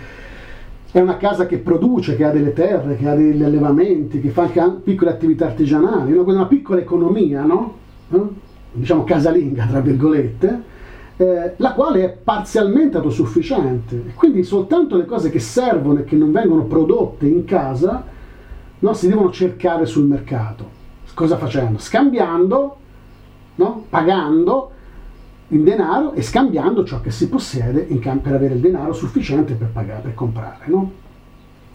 è una casa che produce, che ha delle terre, che ha degli allevamenti, che fa anche piccole attività artigianali, una piccola economia, no? Diciamo casalinga, tra virgolette, la quale è parzialmente autosufficiente, e quindi soltanto le cose che servono e che non vengono prodotte in casa, no, si devono cercare sul mercato. Cosa facendo? Scambiando, no? Pagando in denaro e scambiando ciò che si possiede per avere il denaro sufficiente per pagare, per comprare, no?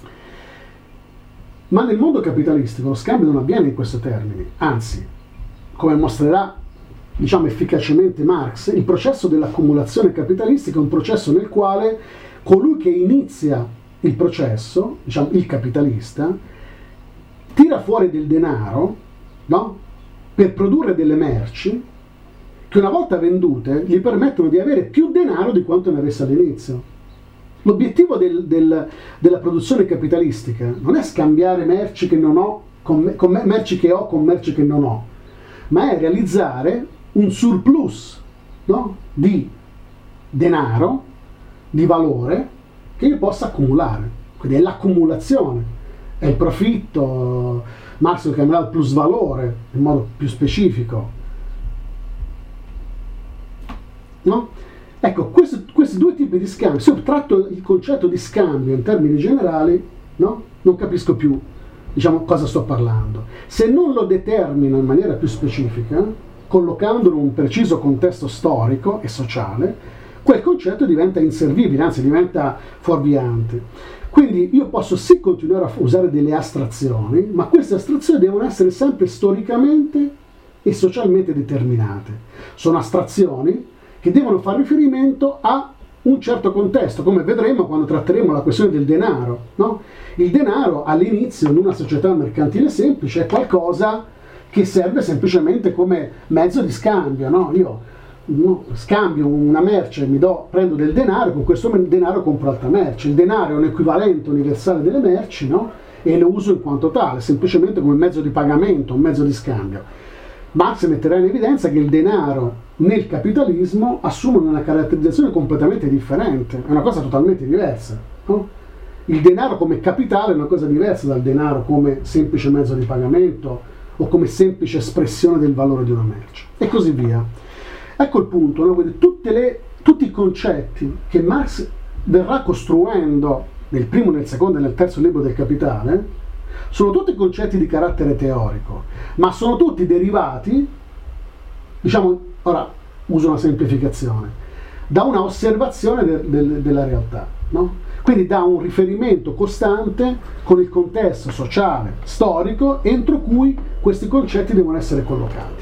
Ma nel mondo capitalistico lo scambio non avviene in questi termini, anzi come mostrerà diciamo efficacemente Marx, il processo dell'accumulazione capitalistica è un processo nel quale colui che inizia il processo, diciamo il capitalista, tira fuori del denaro, no? Per produrre delle merci che una volta vendute gli permettono di avere più denaro di quanto ne avesse all'inizio. L'obiettivo della produzione capitalistica non è scambiare merci che non ho con merci che ho con merci che non ho, ma è realizzare un surplus, no? Di denaro, di valore che io possa accumulare. Quindi è l'accumulazione, è il profitto, Marx lo chiamerà il plusvalore in modo più specifico, no? Ecco, questi due tipi di scambio, se io tratto il concetto di scambio in termini generali, no? Non capisco più, diciamo, cosa sto parlando. Se non lo determino in maniera più specifica, collocandolo in un preciso contesto storico e sociale, quel concetto diventa inservibile, anzi diventa fuorviante. Quindi io posso sì continuare a usare delle astrazioni, ma queste astrazioni devono essere sempre storicamente e socialmente determinate. Sono astrazioni che devono fare riferimento a un certo contesto, come vedremo quando tratteremo la questione del denaro, no? Il denaro all'inizio in una società mercantile semplice è qualcosa che serve semplicemente come mezzo di scambio, no? Io scambio una merce, prendo del denaro, con questo denaro compro altra merce. Il denaro è un equivalente universale delle merci, no? E lo uso in quanto tale, semplicemente come mezzo di pagamento, un mezzo di scambio. Marx metterà in evidenza che il denaro nel capitalismo assume una caratterizzazione completamente differente, è una cosa totalmente diversa, no? Il denaro come capitale è una cosa diversa dal denaro come semplice mezzo di pagamento o come semplice espressione del valore di una merce, e così via. Ecco il punto, no? Tutti i concetti che Marx verrà costruendo nel primo, nel secondo e nel terzo libro del Capitale sono tutti concetti di carattere teorico, ma sono tutti derivati, diciamo, ora uso una semplificazione, da una osservazione della realtà, no? Quindi da un riferimento costante con il contesto sociale, storico, entro cui questi concetti devono essere collocati.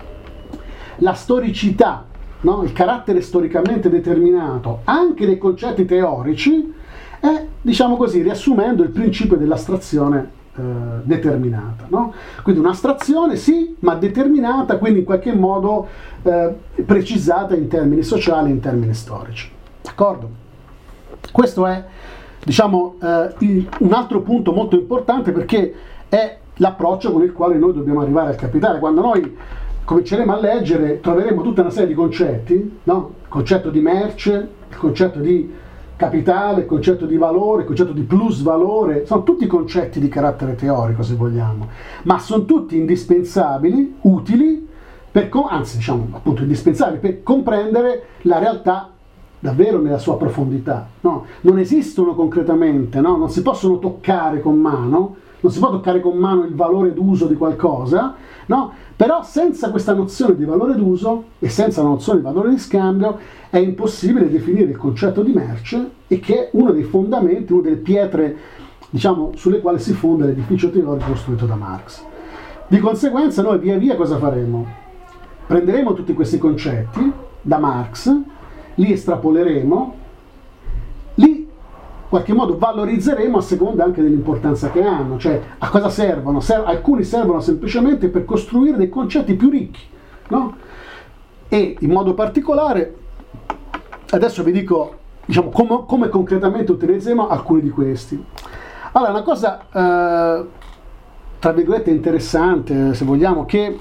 La storicità, no? Il carattere storicamente determinato anche dei concetti teorici è, diciamo così, riassumendo il principio dell'astrazione determinata, no? Quindi un'astrazione sì, ma determinata, quindi in qualche modo precisata in termini sociali, in termini storici. D'accordo? Questo è, diciamo, un altro punto molto importante, perché è l'approccio con il quale noi dobbiamo arrivare al capitale. Quando noi cominceremo a leggere troveremo tutta una serie di concetti, no? Il concetto di merce, il concetto di capitale, il concetto di valore, il concetto di plusvalore, sono tutti concetti di carattere teorico, se vogliamo, ma sono tutti indispensabili, utili, anzi diciamo appunto indispensabili per comprendere la realtà davvero nella sua profondità, no? Non esistono concretamente, no? Non si possono toccare con mano, non si può toccare con mano il valore d'uso di qualcosa, no? Però senza questa nozione di valore d'uso e senza la nozione di valore di scambio è impossibile definire il concetto di merce, e che è uno dei fondamenti, una delle pietre, diciamo, sulle quali si fonda l'edificio teorico costruito da Marx. Di conseguenza noi via via cosa faremo? Prenderemo tutti questi concetti da Marx, li estrapoleremo, li in qualche modo valorizzeremo a seconda anche dell'importanza che hanno, cioè a cosa servono? Alcuni servono semplicemente per costruire dei concetti più ricchi, no? E in modo particolare, adesso vi dico, diciamo, come concretamente utilizzeremo alcuni di questi. Allora, una cosa, tra virgolette, interessante, se vogliamo, che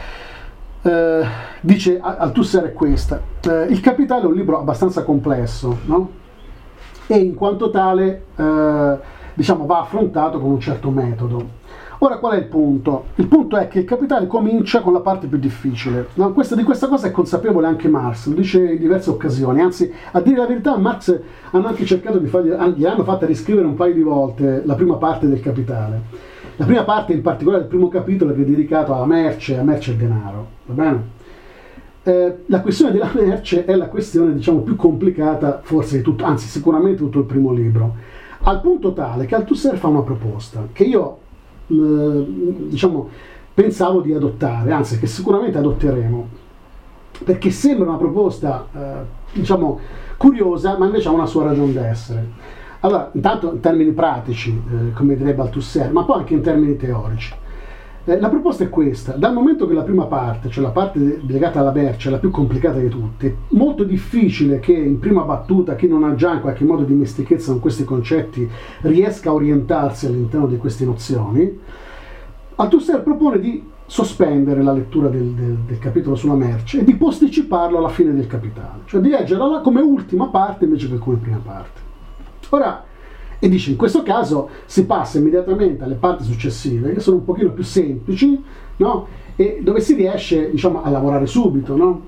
dice Althusser è questa: il Capitale è un libro abbastanza complesso, no? E in quanto tale diciamo va affrontato con un certo metodo. Ora qual è il punto? Il punto è che il Capitale comincia con la parte più difficile, no? Di questa cosa è consapevole anche Marx, lo dice in diverse occasioni, anzi a dire la verità Marx hanno anche cercato gli hanno fatto riscrivere un paio di volte la prima parte del Capitale. La prima parte, in particolare il primo capitolo, che è dedicato alla merce, a merce e denaro, va bene? La questione della merce è la questione, diciamo, più complicata forse di tutto, anzi sicuramente tutto il primo libro, al punto tale che Althusser fa una proposta che io, diciamo, pensavo di adottare, anzi che sicuramente adotteremo, perché sembra una proposta diciamo curiosa, ma invece ha una sua ragione d'essere. Allora, intanto in termini pratici, come direbbe Althusser, ma poi anche in termini teorici. La proposta è questa: dal momento che la prima parte, cioè la parte legata alla merce, è la più complicata di tutte, è molto difficile che in prima battuta chi non ha già in qualche modo dimestichezza con questi concetti riesca a orientarsi all'interno di queste nozioni. Althusser propone di sospendere la lettura del capitolo sulla merce e di posticiparlo alla fine del capitale, cioè di leggerla come ultima parte invece che come prima parte. Ora, e dice, in questo caso si passa immediatamente alle parti successive, che sono un pochino più semplici, no? E dove si riesce, diciamo, a lavorare subito, no?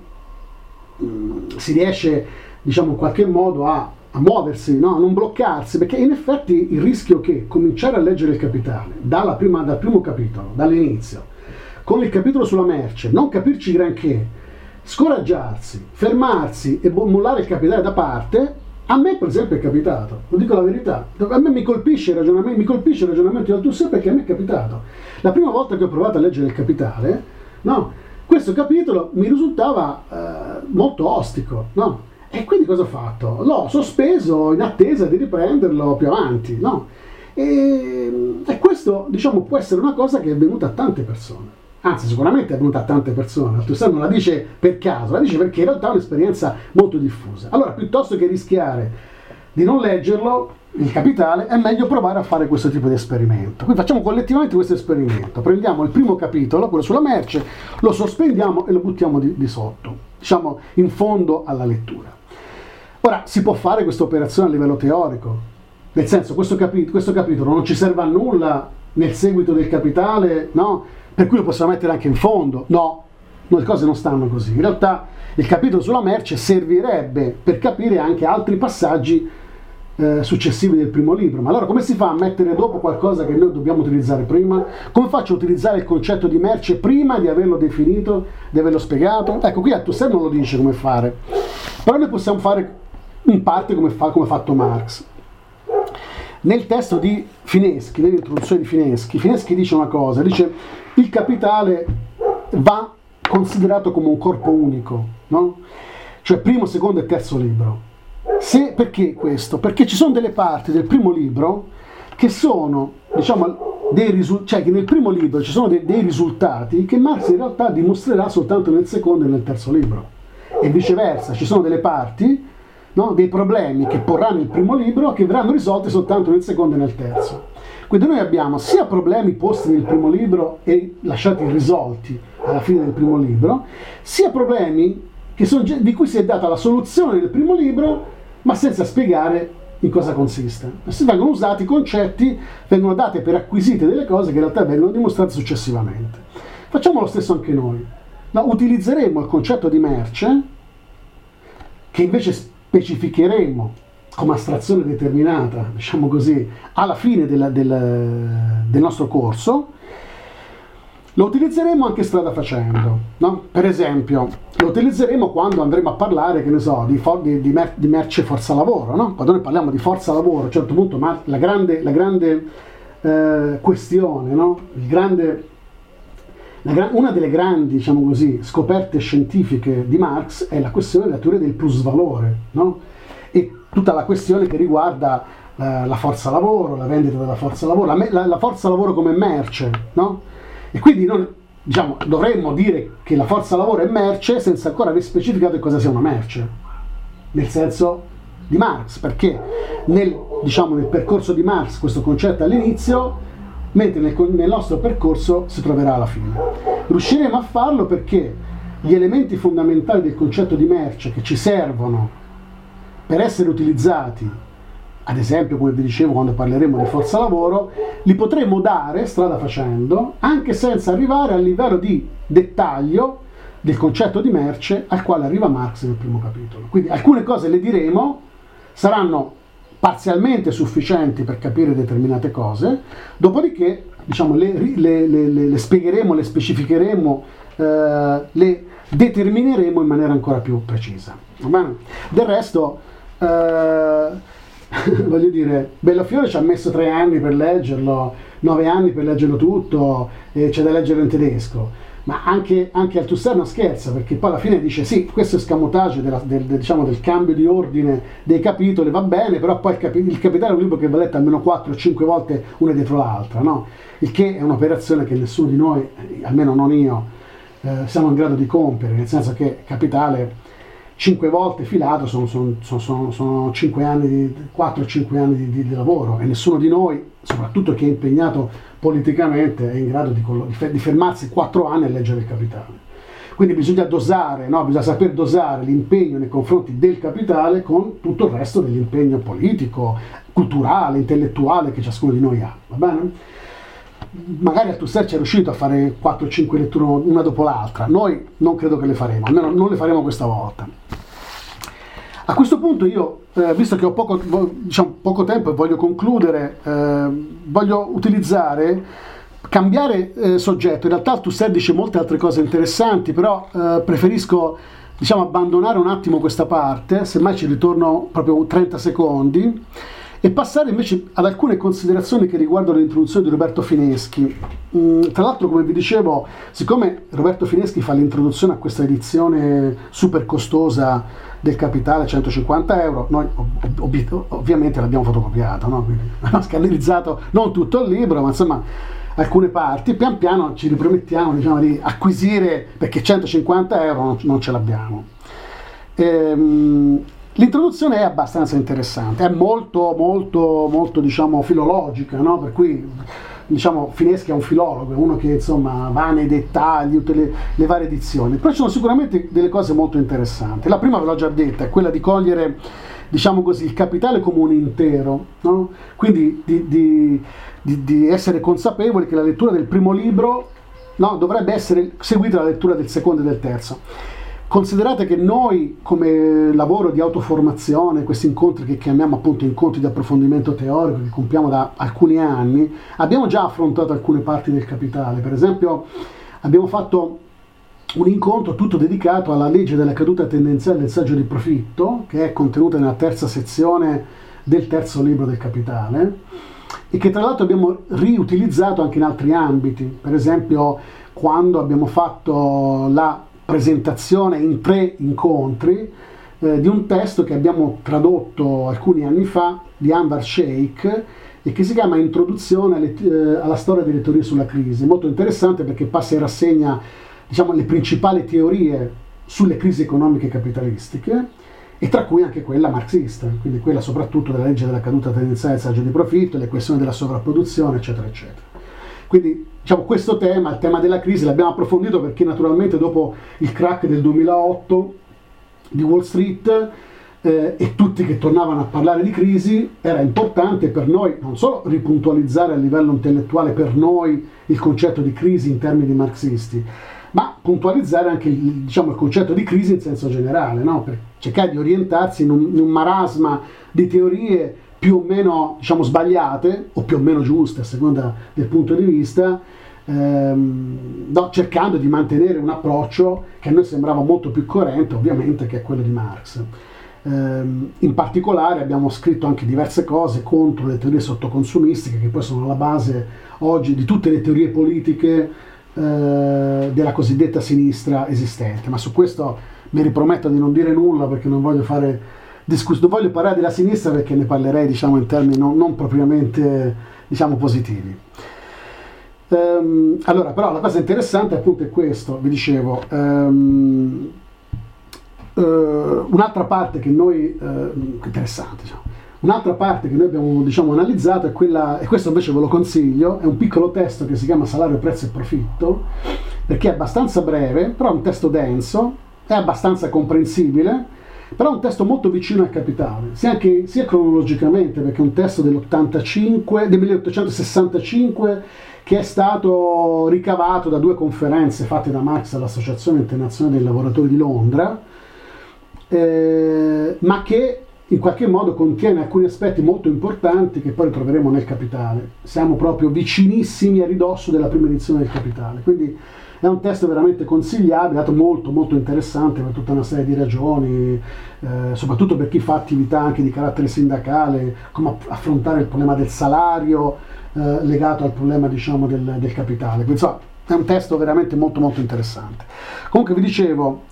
Si riesce, diciamo, in qualche modo a muoversi, no? A non bloccarsi, perché in effetti il rischio che cominciare a leggere il capitale dal primo capitolo, dall'inizio, con il capitolo sulla merce, non capirci granché, scoraggiarsi, fermarsi e mollare il capitale da parte. A me per esempio è capitato, lo dico la verità, a me mi colpisce il ragionamento di Althusser, perché a me è capitato. La prima volta che ho provato a leggere il capitale, no, questo capitolo mi risultava molto ostico, no? E quindi cosa ho fatto? L'ho sospeso in attesa di riprenderlo più avanti, no? E questo, diciamo, può essere una cosa che è venuta a tante persone. Anzi, sicuramente è venuta a tante persone. Althusser non la dice per caso, la dice perché in realtà è un'esperienza molto diffusa. Allora, piuttosto che rischiare di non leggerlo, il capitale, è meglio provare a fare questo tipo di esperimento. Quindi facciamo collettivamente questo esperimento. Prendiamo il primo capitolo, quello sulla merce, lo sospendiamo e lo buttiamo di sotto, diciamo in fondo alla lettura. Ora, si può fare questa operazione a livello teorico, nel senso, questo capitolo non ci serve a nulla nel seguito del capitale, no? Per cui lo possiamo mettere anche in fondo. No, le cose non stanno così. In realtà il capitolo sulla merce servirebbe per capire anche altri passaggi successivi del primo libro. Ma allora come si fa a mettere dopo qualcosa che noi dobbiamo utilizzare prima? Come faccio a utilizzare il concetto di merce prima di averlo definito, di averlo spiegato? Ecco, qui Althusser non lo dice come fare, però noi possiamo fare in parte come ha fatto Marx. Nel testo di Fineschi, nell'introduzione di Fineschi dice una cosa, dice: il capitale va considerato come un corpo unico, no? Cioè primo, secondo e terzo libro. Perché questo? Perché ci sono delle parti del primo libro che sono, diciamo, cioè che nel primo libro ci sono dei risultati che Marx in realtà dimostrerà soltanto nel secondo e nel terzo libro, e viceversa, ci sono delle parti, no, dei problemi che porrà nel primo libro che verranno risolti soltanto nel secondo e nel terzo. Quindi noi abbiamo sia problemi posti nel primo libro e lasciati irrisolti alla fine del primo libro, sia problemi di cui si è data la soluzione nel primo libro, ma senza spiegare in cosa consiste. Se vengono usati concetti, vengono date per acquisite delle cose che in realtà vengono dimostrate successivamente. Facciamo lo stesso anche noi. Utilizzeremo il concetto di merce, che invece specificheremo come astrazione determinata, diciamo così, alla fine del nostro corso. Lo utilizzeremo anche strada facendo, no? Per esempio, lo utilizzeremo quando andremo a parlare, che ne so, di merce forza lavoro, no? Quando noi parliamo di forza lavoro, a un certo punto la grande questione, no? Una delle grandi, diciamo così, scoperte scientifiche di Marx è la questione della teoria del plusvalore, no? E tutta la questione che riguarda la forza lavoro, la vendita della forza lavoro, la forza lavoro come merce, no? E quindi noi, diciamo, dovremmo dire che la forza lavoro è merce senza ancora aver specificato cosa sia una merce, nel senso di Marx, perché nel percorso di Marx questo concetto è all'inizio, mentre nel nostro percorso si troverà alla fine. Riusciremo a farlo perché gli elementi fondamentali del concetto di merce che ci servono per essere utilizzati, ad esempio, come vi dicevo, quando parleremo di forza lavoro, li potremo dare strada facendo, anche senza arrivare al livello di dettaglio del concetto di merce al quale arriva Marx nel primo capitolo. Quindi alcune cose le diremo, saranno parzialmente sufficienti per capire determinate cose, dopodiché, diciamo, le spiegheremo, le specificheremo, le determineremo in maniera ancora più precisa. Va bene? Del resto, voglio dire, Bellafiore ci ha messo 3 anni per leggerlo, 9 anni per leggerlo tutto, e c'è da leggerlo in tedesco. Ma anche Althusser non scherza, perché poi alla fine dice sì, questo escamotage diciamo, del cambio di ordine dei capitoli va bene, però poi il Capitale è un libro che va letto almeno 4 o 5 volte una dietro l'altra, no? Il che è un'operazione che nessuno di noi, almeno non io, siamo in grado di compiere, nel senso che Capitale 5 volte filato sono 5 anni, 4 o 5 anni di lavoro, e nessuno di noi, soprattutto chi è impegnato politicamente, è in grado di fermarsi 4 anni a leggere il Capitale. Quindi bisogna dosare, no? Bisogna saper dosare l'impegno nei confronti del Capitale con tutto il resto dell'impegno politico, culturale, intellettuale che ciascuno di noi ha, va bene? Magari Althusser ci è riuscito a fare 4 o 5 letture una dopo l'altra, noi non credo che le faremo, almeno non le faremo questa volta. A questo punto io, visto che ho poco tempo e voglio concludere, voglio cambiare soggetto. In realtà Althusser dice molte altre cose interessanti, però preferisco abbandonare un attimo questa parte, semmai ci ritorno proprio 30 secondi, e passare invece ad alcune considerazioni che riguardano l'introduzione di Roberto Fineschi. Tra l'altro, come vi dicevo, siccome Roberto Fineschi fa l'introduzione a questa edizione super costosa del Capitale, 150 euro, noi ovviamente l'abbiamo fotocopiato, no? Quindi abbiamo scannerizzato non tutto il libro, ma insomma alcune parti. Pian piano ci ripromettiamo di acquisire, perché 150 euro non ce l'abbiamo. L'introduzione è abbastanza interessante, è molto filologica, no? Per cui Fineschi è un filologo, è uno che va nei dettagli, tutte le varie edizioni. Però ci sono sicuramente delle cose molto interessanti. La prima ve l'ho già detta, è quella di cogliere il Capitale come un intero, no? Quindi di essere consapevoli che la lettura del primo libro, no, dovrebbe essere seguita dalla lettura del secondo e del terzo. Considerate che noi, come lavoro di autoformazione, questi incontri che chiamiamo appunto incontri di approfondimento teorico, che compiamo da alcuni anni, abbiamo già affrontato alcune parti del Capitale. Per esempio abbiamo fatto un incontro tutto dedicato alla legge della caduta tendenziale del saggio di profitto, che è contenuta nella terza sezione del terzo libro del Capitale, e che tra l'altro abbiamo riutilizzato anche in altri ambiti. Per esempio quando abbiamo fatto la presentazione in 3 incontri di un testo che abbiamo tradotto alcuni anni fa di Anwar Sheikh, e che si chiama Introduzione alla storia delle teorie sulla crisi. Molto interessante perché passa in rassegna le principali teorie sulle crisi economiche capitalistiche, e tra cui anche quella marxista, quindi quella soprattutto della legge della caduta tendenziale del saggio di profitto, le questioni della sovrapproduzione, eccetera eccetera. Quindi questo tema, il tema della crisi, l'abbiamo approfondito perché naturalmente dopo il crack del 2008 di Wall Street e tutti che tornavano a parlare di crisi, era importante per noi non solo ripuntualizzare a livello intellettuale per noi il concetto di crisi in termini marxisti, ma puntualizzare anche il concetto di crisi in senso generale, no? Per cercare di orientarsi in un marasma di teorie più o meno sbagliate o più o meno giuste a seconda del punto di vista, cercando di mantenere un approccio che a noi sembrava molto più coerente, ovviamente, che è quello di Marx. In particolare abbiamo scritto anche diverse cose contro le teorie sottoconsumistiche, che poi sono alla base oggi di tutte le teorie politiche della cosiddetta sinistra esistente, ma su questo mi riprometto di non dire nulla, perché non voglio non voglio parlare della sinistra, perché ne parlerei in termini non propriamente positivi. Allora, però la cosa interessante appunto è questo, vi dicevo, un'altra parte che noi interessante, un'altra parte che noi abbiamo analizzato è quella, e questo invece ve lo consiglio, è un piccolo testo che si chiama Salario, Prezzo e Profitto, perché è abbastanza breve, però è un testo denso, è abbastanza comprensibile, però è un testo molto vicino al Capitale, sia cronologicamente, perché è un testo del 1865, che è stato ricavato da 2 conferenze fatte da Marx all'Associazione Internazionale dei Lavoratori di Londra, ma che in qualche modo contiene alcuni aspetti molto importanti che poi ritroveremo nel Capitale. Siamo proprio vicinissimi a ridosso della prima edizione del Capitale, quindi è un testo veramente consigliabile, dato molto molto interessante per tutta una serie di ragioni, soprattutto per chi fa attività anche di carattere sindacale, come affrontare il problema del salario legato al problema, diciamo, del capitale. Quindi, insomma, è un testo veramente molto molto interessante. Comunque vi dicevo,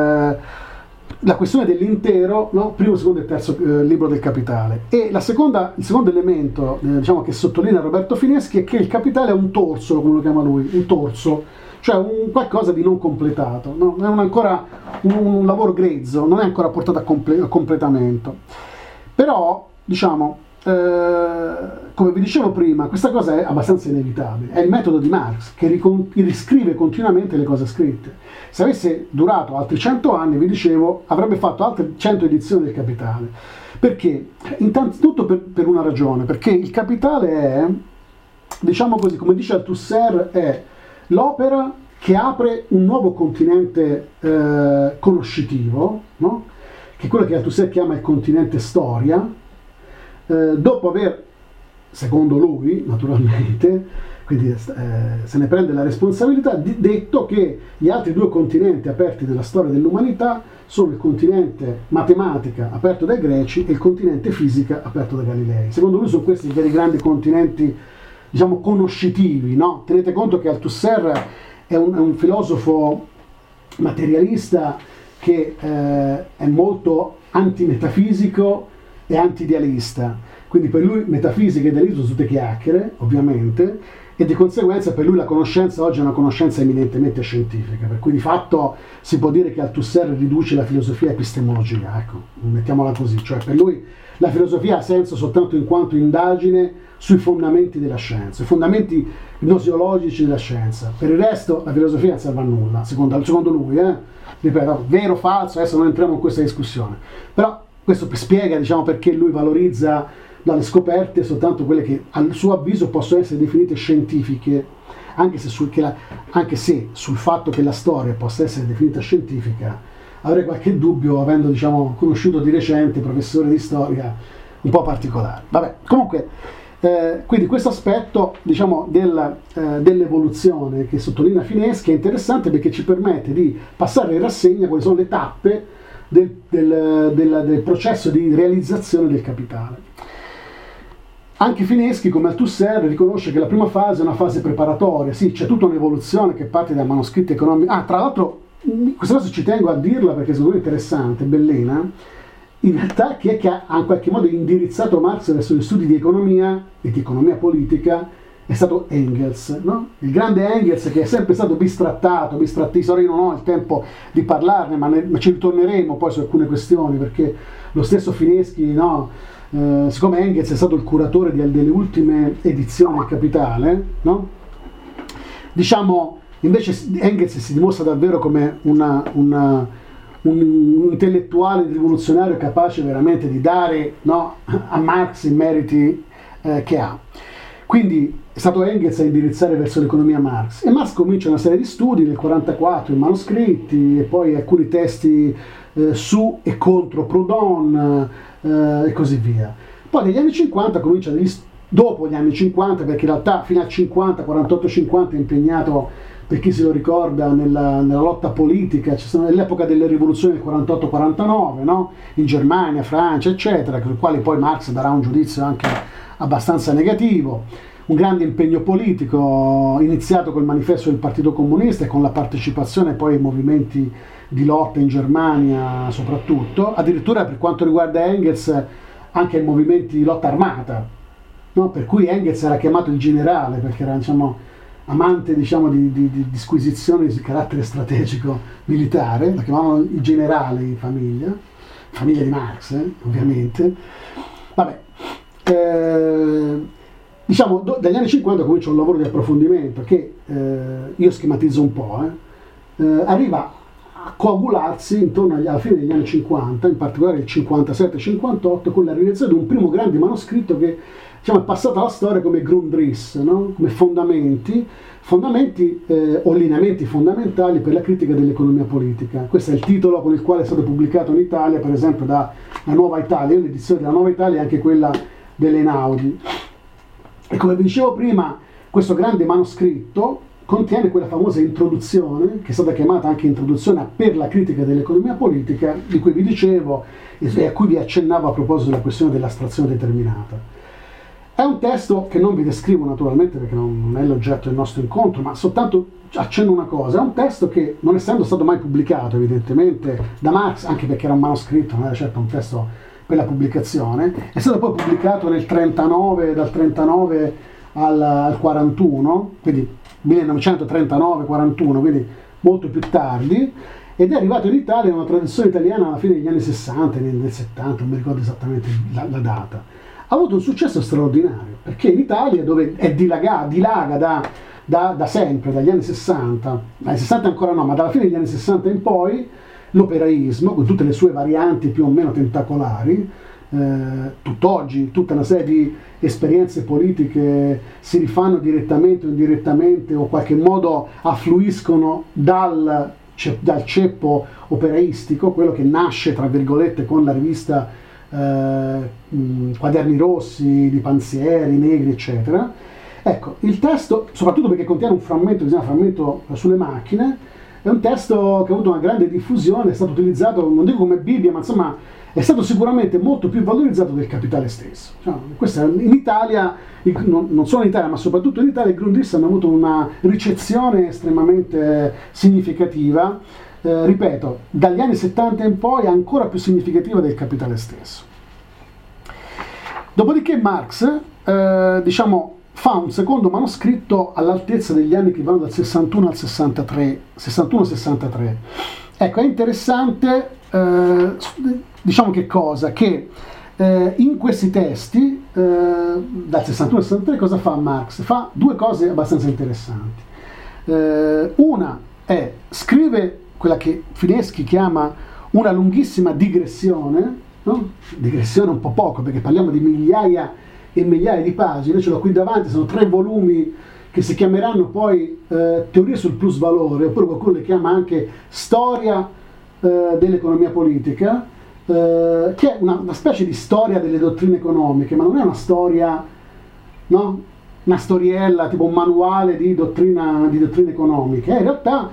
la questione dell'intero, no? Primo, secondo e terzo libro del Capitale. E il secondo elemento diciamo, che sottolinea Roberto Fineschi è che il Capitale è un torso, come lo chiama lui, un torso, cioè un qualcosa di non completato, no? Non è ancora un lavoro grezzo, non è ancora portato a completamento. Però, diciamo, come vi dicevo prima, questa cosa è abbastanza inevitabile, è il metodo di Marx che riscrive continuamente le cose scritte. Se avesse durato altri 100 anni, vi dicevo, avrebbe fatto altre 100 edizioni del Capitale. Perché? Innanzitutto per una ragione, perché il Capitale è, diciamo così, come dice Althusser, è l'opera che apre un nuovo continente conoscitivo, no? Che è quello che Althusser chiama il continente storia, dopo aver, secondo lui naturalmente, quindi se ne prende la responsabilità, detto che gli altri due continenti aperti della storia dell'umanità sono il continente matematica aperto dai greci e il continente fisica aperto dai Galilei. Secondo lui sono questi i veri grandi continenti, diciamo, conoscitivi, no? Tenete conto che Althusser è un filosofo materialista che è molto antimetafisico e anti-idealista, quindi per lui metafisica e idealismo sono tutte chiacchiere, ovviamente, e di conseguenza per lui la conoscenza oggi è una conoscenza eminentemente scientifica, per cui di fatto si può dire che Althusser riduce la filosofia a epistemologia, ecco, mettiamola così, cioè per lui la filosofia ha senso soltanto in quanto indagine sui fondamenti della scienza, i fondamenti gnosiologici della scienza. Per il resto la filosofia non serve a nulla, secondo lui, ripeto, vero o falso, adesso non entriamo in questa discussione, però questo spiega, diciamo, perché lui valorizza dalle scoperte soltanto quelle che a suo avviso possono essere definite scientifiche, anche se sul fatto che la storia possa essere definita scientifica avrei qualche dubbio, avendo, diciamo, conosciuto di recente professori di storia un po' particolari. Vabbè, comunque, quindi questo aspetto, diciamo, dell'evoluzione che sottolinea Fineschi è interessante perché ci permette di passare in rassegna quali sono le tappe del processo di realizzazione del capitale. Anche Fineschi, come Althusser, riconosce che la prima fase è una fase preparatoria. Sì, c'è tutta un'evoluzione che parte dai manoscritti economici. Tra l'altro, questa cosa ci tengo a dirla perché secondo me è interessante, bellina. In realtà chi è che ha in qualche modo indirizzato Marx verso gli studi di economia e di economia politica è stato Engels, no? Il grande Engels, che è sempre stato bistrattissimo. Ora io non ho il tempo di parlarne, ma ci ritorneremo poi su alcune questioni, perché lo stesso Fineschi, no? Siccome Engels è stato il curatore delle ultime edizioni del Capitale, no? Diciamo, invece Engels si dimostra davvero come un intellettuale rivoluzionario capace veramente di dare, no, a Marx i meriti che ha. Quindi è stato Engels a indirizzare verso l'economia Marx, e Marx comincia una serie di studi nel 1944 in manoscritti e poi alcuni testi su e contro Proudhon e così via. Poi negli anni 50 comincia dopo gli anni 50, perché in realtà fino al 50, 48-50 è impegnato, per chi se lo ricorda, nella lotta politica. Ci sono nell'epoca delle rivoluzioni del 48-49, no? In Germania, Francia, eccetera, con i quali poi Marx darà un giudizio anche abbastanza negativo. Un grande impegno politico iniziato col manifesto del Partito Comunista e con la partecipazione poi ai movimenti di lotta in Germania soprattutto, addirittura per quanto riguarda Engels anche ai movimenti di lotta armata, no? Per cui Engels era chiamato il generale perché era, diciamo, amante, diciamo, di squisizioni di carattere strategico militare, lo chiamavano il generale in famiglia di Marx, ovviamente. Vabbè, diciamo, dagli anni 50 comincia un lavoro di approfondimento che io schematizzo un po', arriva a coagularsi intorno alla fine degli anni 50, in particolare il 57-58, con la realizzazione di un primo grande manoscritto che, diciamo, è passato alla storia come Grundriss, no? Come fondamenti o lineamenti fondamentali per la critica dell'economia politica. Questo è il titolo con il quale è stato pubblicato in Italia, per esempio, da La Nuova Italia. L'edizione della Nuova Italia è anche quella dell'Einaudi. E come vi dicevo prima, questo grande manoscritto contiene quella famosa introduzione, che è stata chiamata anche introduzione per la critica dell'economia politica, di cui vi dicevo e a cui vi accennavo a proposito della questione dell'astrazione determinata. È un testo che non vi descrivo naturalmente perché non è l'oggetto del nostro incontro, ma soltanto accenno una cosa: è un testo che, non essendo stato mai pubblicato evidentemente da Marx, anche perché era un manoscritto, non era certo un testo per la pubblicazione, è stato poi pubblicato nel 39, dal 39 al 41, quindi 1939-41, quindi molto più tardi, ed è arrivato in Italia in una traduzione italiana alla fine degli anni 60, nel 70, non mi ricordo esattamente la data. Ha avuto un successo straordinario, perché in Italia, dove dilaga da sempre, dagli anni 60, dagli 60 ancora no, ma dalla fine degli anni 60 in poi, l'operaismo, con tutte le sue varianti più o meno tentacolari, tutt'oggi tutta una serie di esperienze politiche si rifanno direttamente o indirettamente o in qualche modo affluiscono dal ceppo operaistico, quello che nasce tra virgolette con la rivista Quaderni Rossi di Panzieri, Negri, eccetera. Ecco, il testo, soprattutto perché contiene un frammento che si chiama Frammento sulle macchine, è un testo che ha avuto una grande diffusione, è stato utilizzato, non dico come Bibbia, ma insomma è stato sicuramente molto più valorizzato del Capitale stesso. Cioè, questa, in Italia, non solo in Italia, ma soprattutto in Italia, i Grundrisse hanno avuto una ricezione estremamente significativa, ripeto, dagli anni 70 in poi ancora più significativa del Capitale stesso. Dopodiché Marx, diciamo, fa un secondo manoscritto all'altezza degli anni che vanno dal 61 al 61-63. Ecco, è interessante, diciamo che cosa? Che in questi testi, dal 61 al 63, cosa fa Marx? Fa due cose abbastanza interessanti. Una è, scrive quella che Fineschi chiama una lunghissima digressione, no? Digressione un po' poco, perché parliamo di migliaia e migliaia di pagine, ce l'ho qui davanti, sono 3 volumi che si chiameranno poi Teorie sul plusvalore, oppure qualcuno le chiama anche Storia dell'economia politica, che è una specie di storia delle dottrine economiche, ma non è una storia, no? Una storiella, tipo un manuale di dottrina economica, è in realtà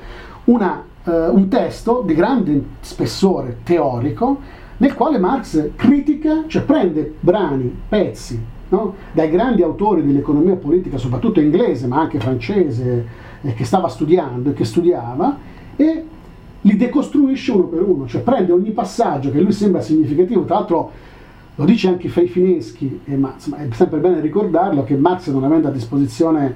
un testo di grande spessore teorico, nel quale Marx critica, cioè prende brani, pezzi, no? Dai grandi autori dell'economia politica, soprattutto inglese, ma anche francese, che stava studiando e che studiava, e li decostruisce uno per uno, cioè prende ogni passaggio che a lui sembra significativo. Tra l'altro lo dice anche Fineschi, ma insomma, è sempre bene ricordarlo, che Marx, non avendo a disposizione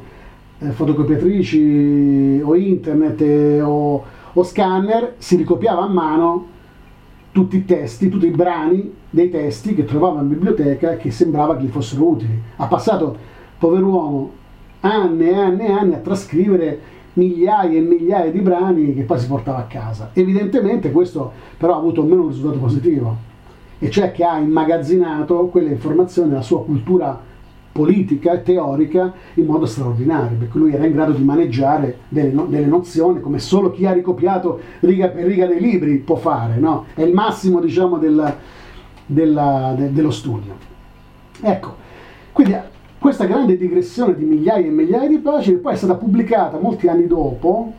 fotocopiatrici o internet o scanner, si ricopiava a mano tutti i testi, tutti i brani dei testi che trovava in biblioteca, che sembrava che gli fossero utili. Ha passato, pover'uomo, anni e anni e anni a trascrivere migliaia e migliaia di brani che poi si portava a casa. Evidentemente questo però ha avuto meno un risultato positivo, e cioè che ha immagazzinato quelle informazioni nella sua cultura politica e teorica in modo straordinario, perché lui era in grado di maneggiare delle nozioni come solo chi ha ricopiato riga per riga dei libri può fare, no? È il massimo, diciamo, dello studio. Ecco, quindi questa grande digressione di migliaia e migliaia di pagine poi è stata pubblicata molti anni dopo,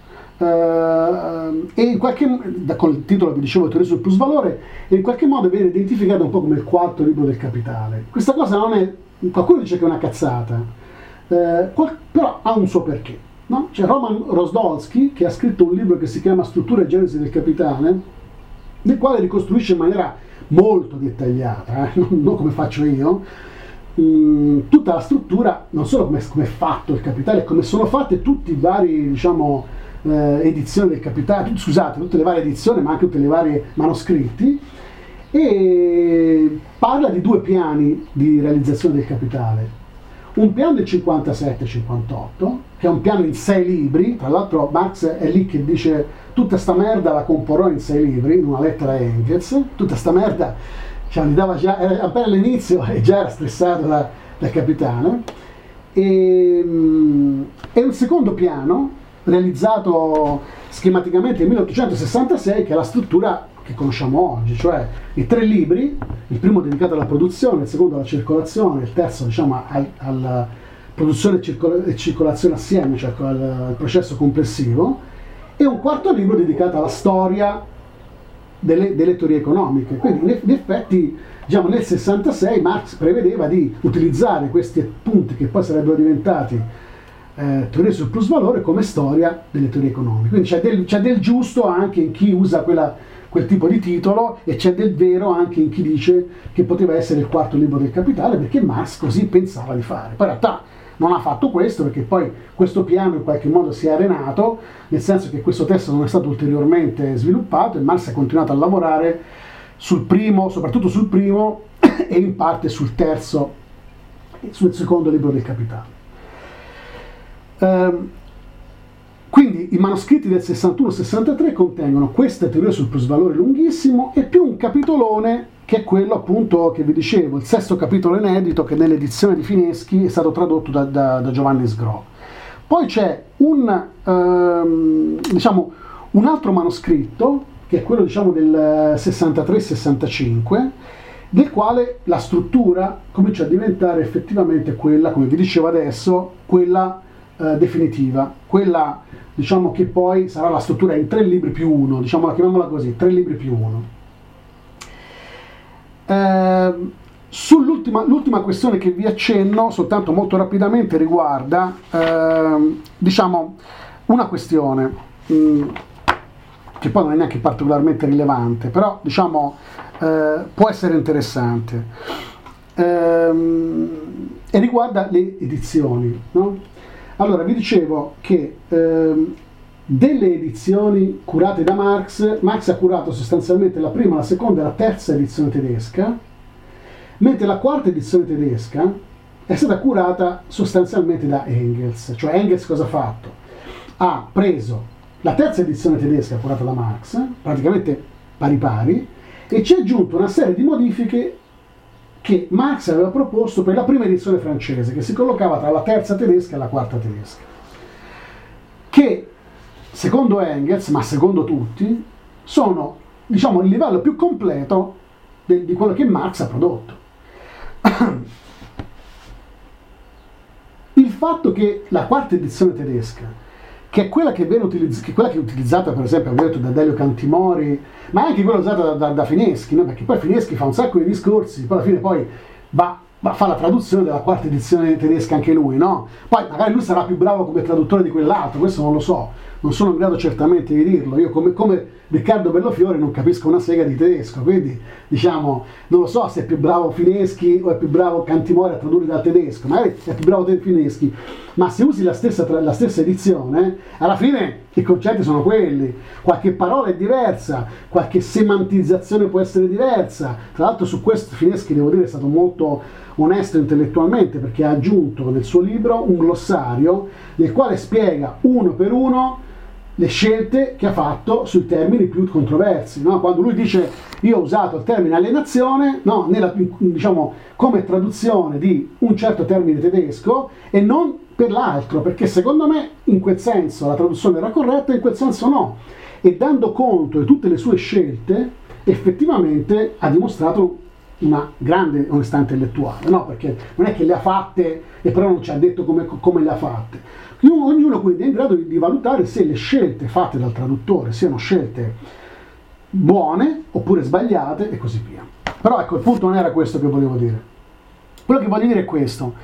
e con il titolo, vi dicevo, Teoria sul plusvalore, e in qualche modo viene identificato un po' come il quarto libro del Capitale. Questa cosa non è, qualcuno dice che è una cazzata, però ha un suo perché, no? C'è Roman Rozdolsky, che ha scritto un libro che si chiama Struttura e Genesi del Capitale, nel quale ricostruisce in maniera molto dettagliata, non come faccio io, tutta la struttura, non solo come è fatto il Capitale, come sono fatte tutti i vari, diciamo, edizioni del Capitale, scusate, tutte le varie edizioni, ma anche tutte le varie manoscritti, e parla di 2 piani di realizzazione del Capitale. un piano del 57-58, che è un piano in 6 libri, tra l'altro Marx è lì che dice tutta sta merda la comporrò in 6 libri, in una lettera a Engels, tutta sta merda, cioè, gli dava già, appena all'inizio e già era stressato da capitano, e un secondo piano realizzato schematicamente nel 1866, che è la struttura che conosciamo oggi, cioè i 3 libri, il primo dedicato alla produzione, il secondo alla circolazione, il terzo diciamo alla produzione e circolazione assieme, cioè al processo complessivo, e un quarto libro dedicato alla storia delle teorie economiche. Quindi in effetti diciamo, nel 66 Marx prevedeva di utilizzare questi appunti che poi sarebbero diventati teorie sul plusvalore come storia delle teorie economiche. Quindi c'è del giusto anche in chi usa quel tipo di titolo, e c'è del vero anche in chi dice che poteva essere il quarto libro del Capitale, perché Marx così pensava di fare. Poi in realtà non ha fatto questo, perché poi questo piano in qualche modo si è arenato, nel senso che questo testo non è stato ulteriormente sviluppato e Marx ha continuato a lavorare sul primo, soprattutto sul primo e in parte sul terzo, sul secondo libro del Capitale. Quindi i manoscritti del 61-63 contengono queste teorie sul plusvalore lunghissimo e più un capitolone che è quello appunto che vi dicevo, il 6º capitolo inedito, che nell'edizione di Fineschi è stato tradotto da Giovanni Sgro. Poi c'è diciamo, un altro manoscritto che è quello diciamo, del 63-65, del quale la struttura comincia a diventare effettivamente quella, come vi dicevo adesso, quella definitiva, quella diciamo che poi sarà la struttura in 3 libri più 1, diciamo, la chiamiamola così, 3 libri più 1. L'ultima questione che vi accenno, soltanto molto rapidamente, riguarda diciamo una questione che poi non è neanche particolarmente rilevante, però diciamo può essere interessante, e riguarda le edizioni, no? Allora, vi dicevo che delle edizioni curate da Marx ha curato sostanzialmente la prima, la seconda e la terza edizione tedesca, mentre la quarta edizione tedesca è stata curata sostanzialmente da Engels. Cioè Engels cosa ha fatto? Ha preso la terza edizione tedesca curata da Marx, praticamente pari pari, e ci ha aggiunto una serie di modifiche che Marx aveva proposto per la prima edizione francese, che si collocava tra la terza tedesca e la quarta tedesca, che secondo Engels, ma secondo tutti, sono diciamo il livello più completo di quello che Marx ha prodotto. Il fatto che la quarta edizione tedesca, che è quella che viene utilizzata per esempio, avevo detto, da Delio Cantimori, ma è anche quella usata da Fineschi, no? Perché poi Fineschi fa un sacco di discorsi, poi alla fine poi va a fare la traduzione della quarta edizione tedesca anche lui, no? Poi magari lui sarà più bravo come traduttore di quell'altro, questo non lo so, non sono in grado certamente di dirlo. Io come Riccardo Bellofiore non capisco una sega di tedesco, quindi diciamo non lo so se è più bravo Fineschi o è più bravo Cantimori a tradurre dal tedesco, magari è più bravo Fineschi, ma se usi la stessa edizione, alla fine i concetti sono quelli, qualche parola è diversa, qualche semantizzazione può essere diversa. Tra l'altro su questo Fineschi, devo dire, è stato molto onesto intellettualmente, perché ha aggiunto nel suo libro un glossario nel quale spiega uno per uno le scelte che ha fatto sui termini più controversi, no? Quando lui dice io ho usato il termine alienazione, no, diciamo, come traduzione di un certo termine tedesco e non per l'altro, perché secondo me in quel senso la traduzione era corretta, in quel senso no, e dando conto di tutte le sue scelte effettivamente ha dimostrato una grande onestà intellettuale, no? Perché non è che le ha fatte e però non ci ha detto come le ha fatte. Ognuno quindi è in grado di valutare se le scelte fatte dal traduttore siano scelte buone oppure sbagliate e così via. Però ecco, il punto non era questo che volevo dire. Quello che voglio dire è questo,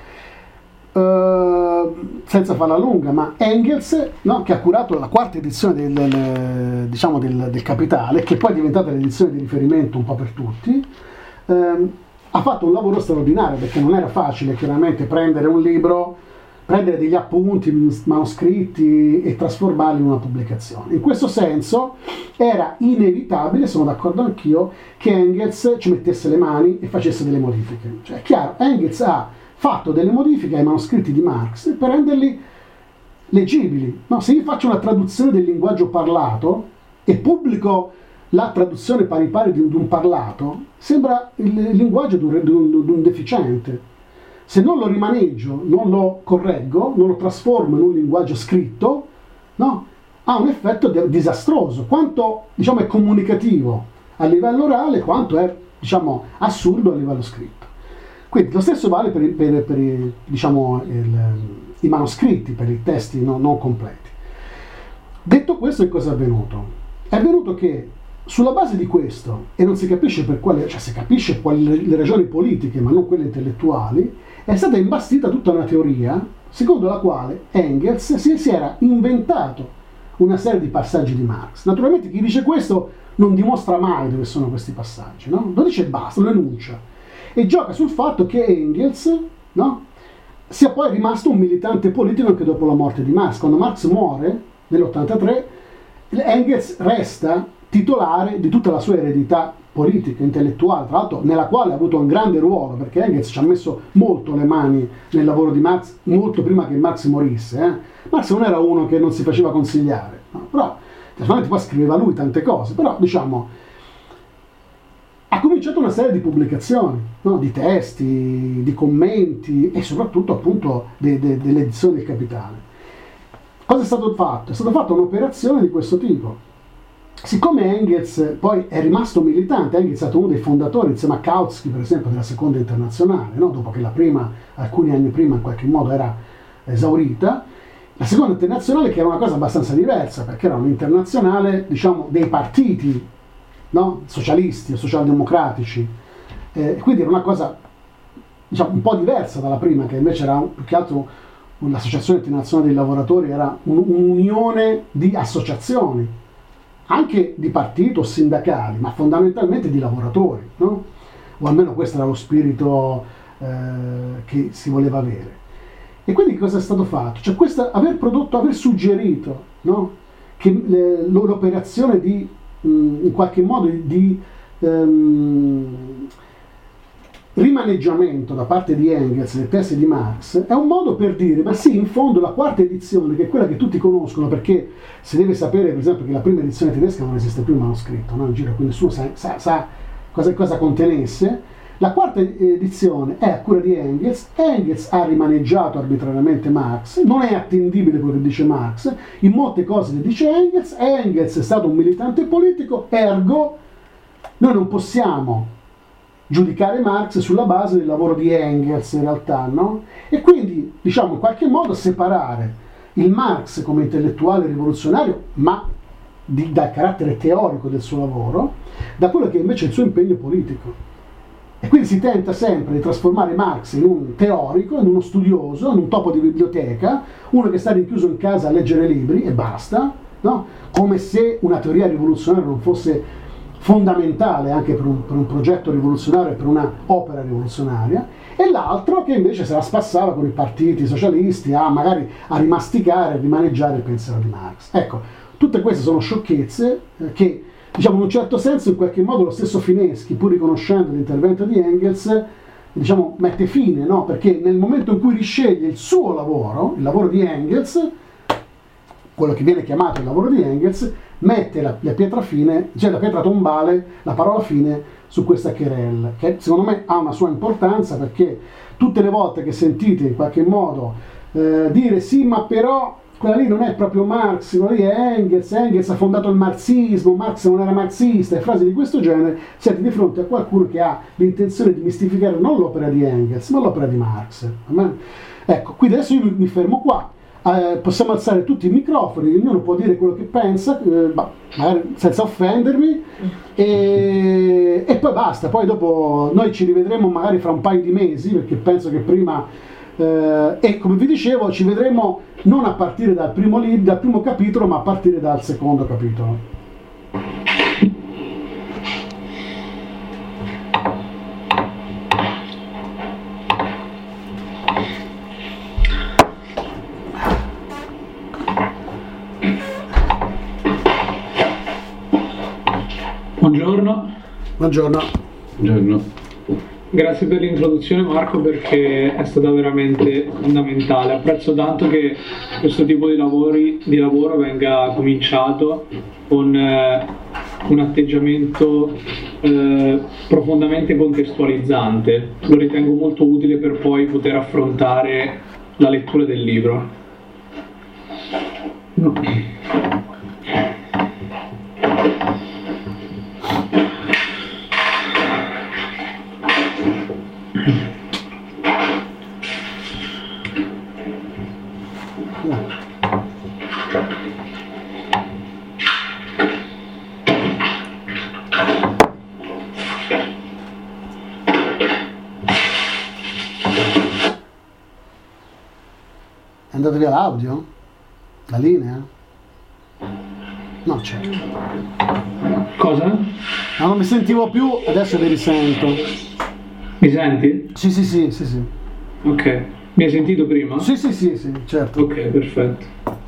senza farla lunga, ma Engels, no, che ha curato la quarta edizione del Capitale, che poi è diventata l'edizione di riferimento un po' per tutti, ha fatto un lavoro straordinario, perché non era facile chiaramente prendere un libro, prendere degli appunti manoscritti e trasformarli in una pubblicazione. In questo senso era inevitabile, sono d'accordo anch'io, che Engels ci mettesse le mani e facesse delle modifiche. Cioè è chiaro, Engels ha fatto delle modifiche ai manoscritti di Marx per renderli leggibili. No, se io faccio una traduzione del linguaggio parlato e pubblico la traduzione pari pari di un parlato, sembra il linguaggio di un deficiente. Se non lo rimaneggio, non lo correggo, non lo trasformo in un linguaggio scritto, no, ha un effetto disastroso. Quanto, diciamo, è comunicativo a livello orale, quanto è, diciamo, assurdo a livello scritto. Quindi lo stesso vale per diciamo, i manoscritti, per i testi non completi. Detto questo, che cosa è avvenuto? È avvenuto che sulla base di questo, e non si capisce per quale, cioè si capisce le ragioni politiche ma non quelle intellettuali, è stata imbastita tutta una teoria secondo la quale Engels si era inventato una serie di passaggi di Marx. Naturalmente chi dice questo non dimostra mai dove sono questi passaggi, no? Lo dice e basta, lo enuncia. E gioca sul fatto che Engels, no, sia poi rimasto un militante politico anche dopo la morte di Marx. Quando Marx muore, nell'83, Engels resta titolare di tutta la sua eredità politica, intellettuale, tra l'altro nella quale ha avuto un grande ruolo, perché Engels ci ha messo molto le mani nel lavoro di Marx, molto prima che Marx morisse. Marx non era uno che non si faceva consigliare, no? Però naturalmente poi scriveva lui tante cose, però diciamo ha cominciato una serie di pubblicazioni, no? Di testi, di commenti e soprattutto appunto delle edizioni del Capitale. Cosa è stato fatto? È stata fatta un'operazione di questo tipo. Siccome Engels poi è rimasto militante, Engels è stato uno dei fondatori insieme a Kautsky per esempio della Seconda Internazionale, no? Dopo che la prima, alcuni anni prima in qualche modo era esaurita, la Seconda Internazionale, che era una cosa abbastanza diversa perché era un'internazionale, diciamo, dei partiti, no? Socialisti o socialdemocratici, quindi era una cosa, diciamo, un po' diversa dalla prima, che invece era più che altro l'Associazione Internazionale dei Lavoratori, era un'unione di associazioni, anche di partito o sindacali, ma fondamentalmente di lavoratori, no? O almeno questo era lo spirito che si voleva avere. E quindi cosa è stato fatto? Cioè aver suggerito, no? Che l'operazione di in qualche modo di rimaneggiamento da parte di Engels dei testi di Marx è un modo per dire, ma sì, in fondo la quarta edizione, che è quella che tutti conoscono, perché si deve sapere per esempio che la prima edizione tedesca non esiste più il manoscritto, no? In giro, quindi nessuno sa cosa contenesse. La quarta edizione è a cura di Engels. Engels ha rimaneggiato arbitrariamente Marx, non è attendibile quello che dice Marx, in molte cose le dice Engels. Engels è stato un militante politico, ergo noi non possiamo giudicare Marx sulla base del lavoro di Engels in realtà, no? E quindi, diciamo, in qualche modo separare il Marx come intellettuale rivoluzionario, ma dal carattere teorico del suo lavoro, da quello che invece è il suo impegno politico. E quindi si tenta sempre di trasformare Marx in un teorico, in uno studioso, in un topo di biblioteca, uno che sta rinchiuso in casa a leggere libri e basta, no? Come se una teoria rivoluzionaria non fosse fondamentale anche per un progetto rivoluzionario e per una opera rivoluzionaria, e l'altro che invece se la spassava con i partiti socialisti magari a rimasticare, a rimaneggiare il pensiero di Marx. Ecco, tutte queste sono sciocchezze che, diciamo, in un certo senso, in qualche modo lo stesso Fineschi, pur riconoscendo l'intervento di Engels, diciamo, mette fine, no? Perché nel momento in cui risceglie il suo lavoro, il lavoro di Engels, quello che viene chiamato il lavoro di Engels, mette la pietra fine, cioè la pietra tombale, la parola fine su questa querelle, che secondo me ha una sua importanza, perché tutte le volte che sentite in qualche modo dire sì, ma però quella lì non è proprio Marx, quella lì è Engels, Engels ha fondato il marxismo, Marx non era marxista, e frasi di questo genere, siete di fronte a qualcuno che ha l'intenzione di mistificare non l'opera di Engels, ma l'opera di Marx. Ecco, quindi adesso io mi fermo qua. Possiamo alzare tutti i microfoni, ognuno può dire quello che pensa, magari senza offendermi, e poi basta. Poi dopo noi ci rivedremo magari fra un paio di mesi, perché penso che prima, e come vi dicevo, ci vedremo non a partire dal primo capitolo, ma a partire dal secondo capitolo. Buongiorno. Buongiorno. Buongiorno. Grazie per l'introduzione Marco, perché è stata veramente fondamentale. Apprezzo tanto che questo tipo di lavoro venga cominciato con un atteggiamento profondamente contestualizzante. Lo ritengo molto utile per poi poter affrontare la lettura del libro. È andato via l'audio? La linea? No, c'è. Cosa? No, non mi sentivo più, adesso vi risento. Mi senti? Sì. Ok. Mi hai sentito prima? Sì, certo. Ok, perfetto.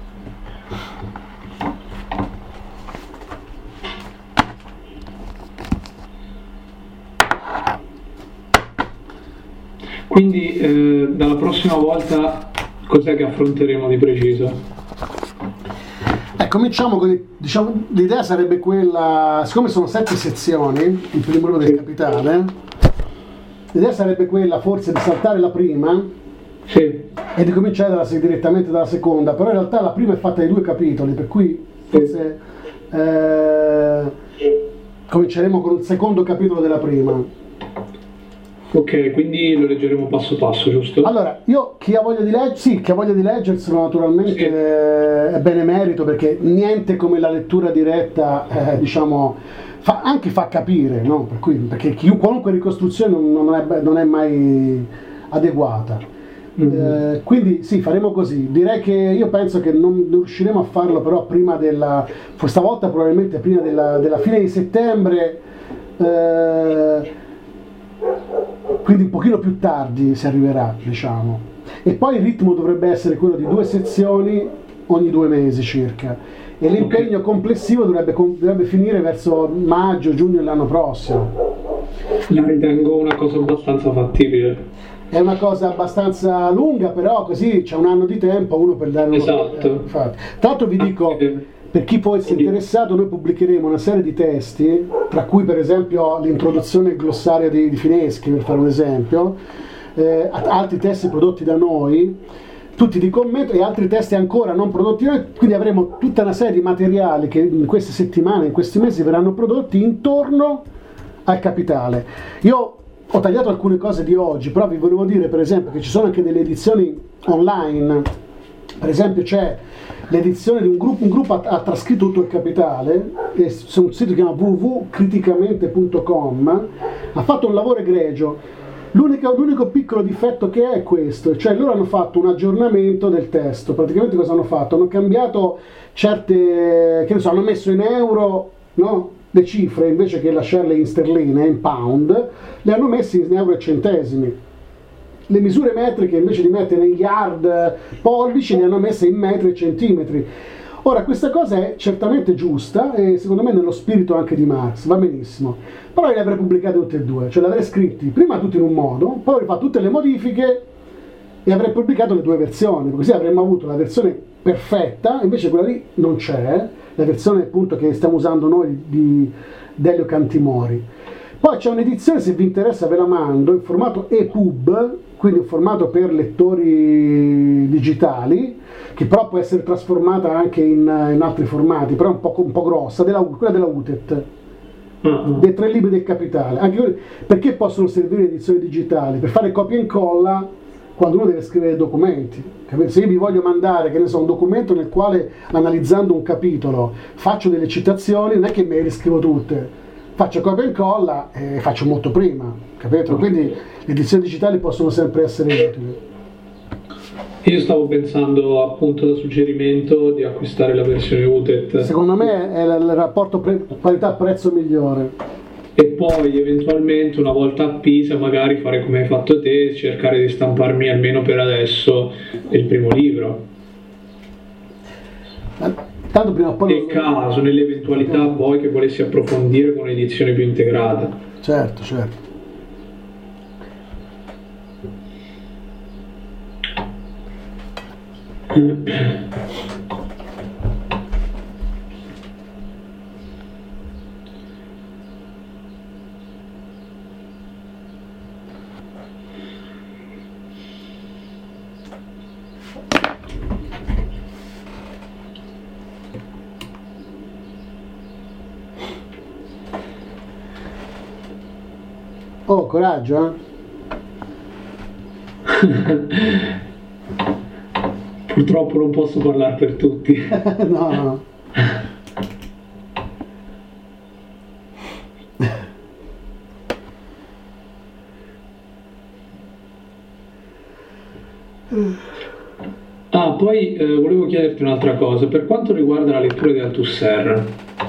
Quindi dalla prossima volta cos'è che affronteremo di preciso? Cominciamo con, diciamo, l'idea sarebbe quella, siccome sono 7 sezioni, il primo libro del Capitale, l'idea sarebbe quella forse di saltare la prima e di cominciare direttamente dalla seconda, però in realtà la prima è fatta di 2 capitoli, per cui forse cominceremo con il secondo capitolo della prima. Ok, quindi lo leggeremo passo passo, giusto? Allora, io chi ha voglia di leggerselo naturalmente è benemerito, perché niente come la lettura diretta, diciamo, fa capire, no? Perché qualunque ricostruzione non è mai adeguata. Quindi sì, faremo così. Direi che io penso che non riusciremo a farlo però prima questa volta probabilmente prima della fine di settembre, quindi un pochino più tardi si arriverà, diciamo. E poi il ritmo dovrebbe essere quello di 2 sezioni ogni 2 mesi circa, e l'impegno complessivo dovrebbe finire verso maggio, giugno dell'anno prossimo. La ritengo una cosa abbastanza fattibile. È una cosa abbastanza lunga, però così c'è un anno di tempo uno per dare Esatto. Tra l'altro vi dico, per chi può essere interessato, noi pubblicheremo una serie di testi, tra cui per esempio l'introduzione e il glossario di Fineschi, per fare un esempio, altri testi prodotti da noi, tutti di commento, e altri testi ancora non prodotti da noi, quindi avremo tutta una serie di materiali che in queste settimane, in questi mesi verranno prodotti intorno al Capitale. Io ho tagliato alcune cose di oggi, però vi volevo dire per esempio che ci sono anche delle edizioni online. Per esempio c'è l'edizione di un gruppo ha trascritto tutto il Capitale, su un sito che si chiama www.criticamente.com, ha fatto un lavoro egregio. L'unico piccolo difetto che è questo, cioè loro hanno fatto un aggiornamento del testo. Praticamente cosa hanno fatto? Hanno cambiato certe, che ne so, hanno messo in euro, no? Le cifre, invece che lasciarle in sterline, in pound, le hanno messe in euro e centesimi. Le misure metriche, invece di mettere in yard, pollici, le hanno messe in metri e centimetri. Ora, questa cosa è certamente giusta e secondo me nello spirito anche di Marx, va benissimo. Però io le avrei pubblicate tutte e due, cioè le avrei scritti prima tutti in un modo, poi avrei fatto tutte le modifiche e avrei pubblicato le 2 versioni, così avremmo avuto la versione perfetta, invece quella lì non c'è, la versione appunto che stiamo usando noi di Delio Cantimori. Poi c'è un'edizione, se vi interessa ve la mando, in formato EPUB, quindi un formato per lettori digitali, che però può essere trasformata anche in altri formati, però è un po' grossa, quella della UTET, dei 3 libri del Capitale. Anche perché possono servire edizioni digitali? Per fare copia e incolla quando uno deve scrivere documenti. Se io vi voglio mandare, che ne so, un documento nel quale, analizzando un capitolo, faccio delle citazioni, non è che me le riscrivo tutte, faccio copia e incolla e faccio molto prima, capito? Quindi le edizioni digitali possono sempre essere utili. Io stavo pensando appunto da suggerimento di acquistare la versione UTET. Secondo me è il rapporto qualità-prezzo migliore. E poi eventualmente una volta a Pisa magari fare come hai fatto te, cercare di stamparmi almeno per adesso il primo libro. Tanto prima o poi Nel caso, nell'eventualità poi che volessi approfondire con un'edizione più integrata. Certo. Oh, coraggio, Purtroppo non posso parlare per tutti. No, no. Ah, poi volevo chiederti un'altra cosa. Per quanto riguarda la lettura di Althusser,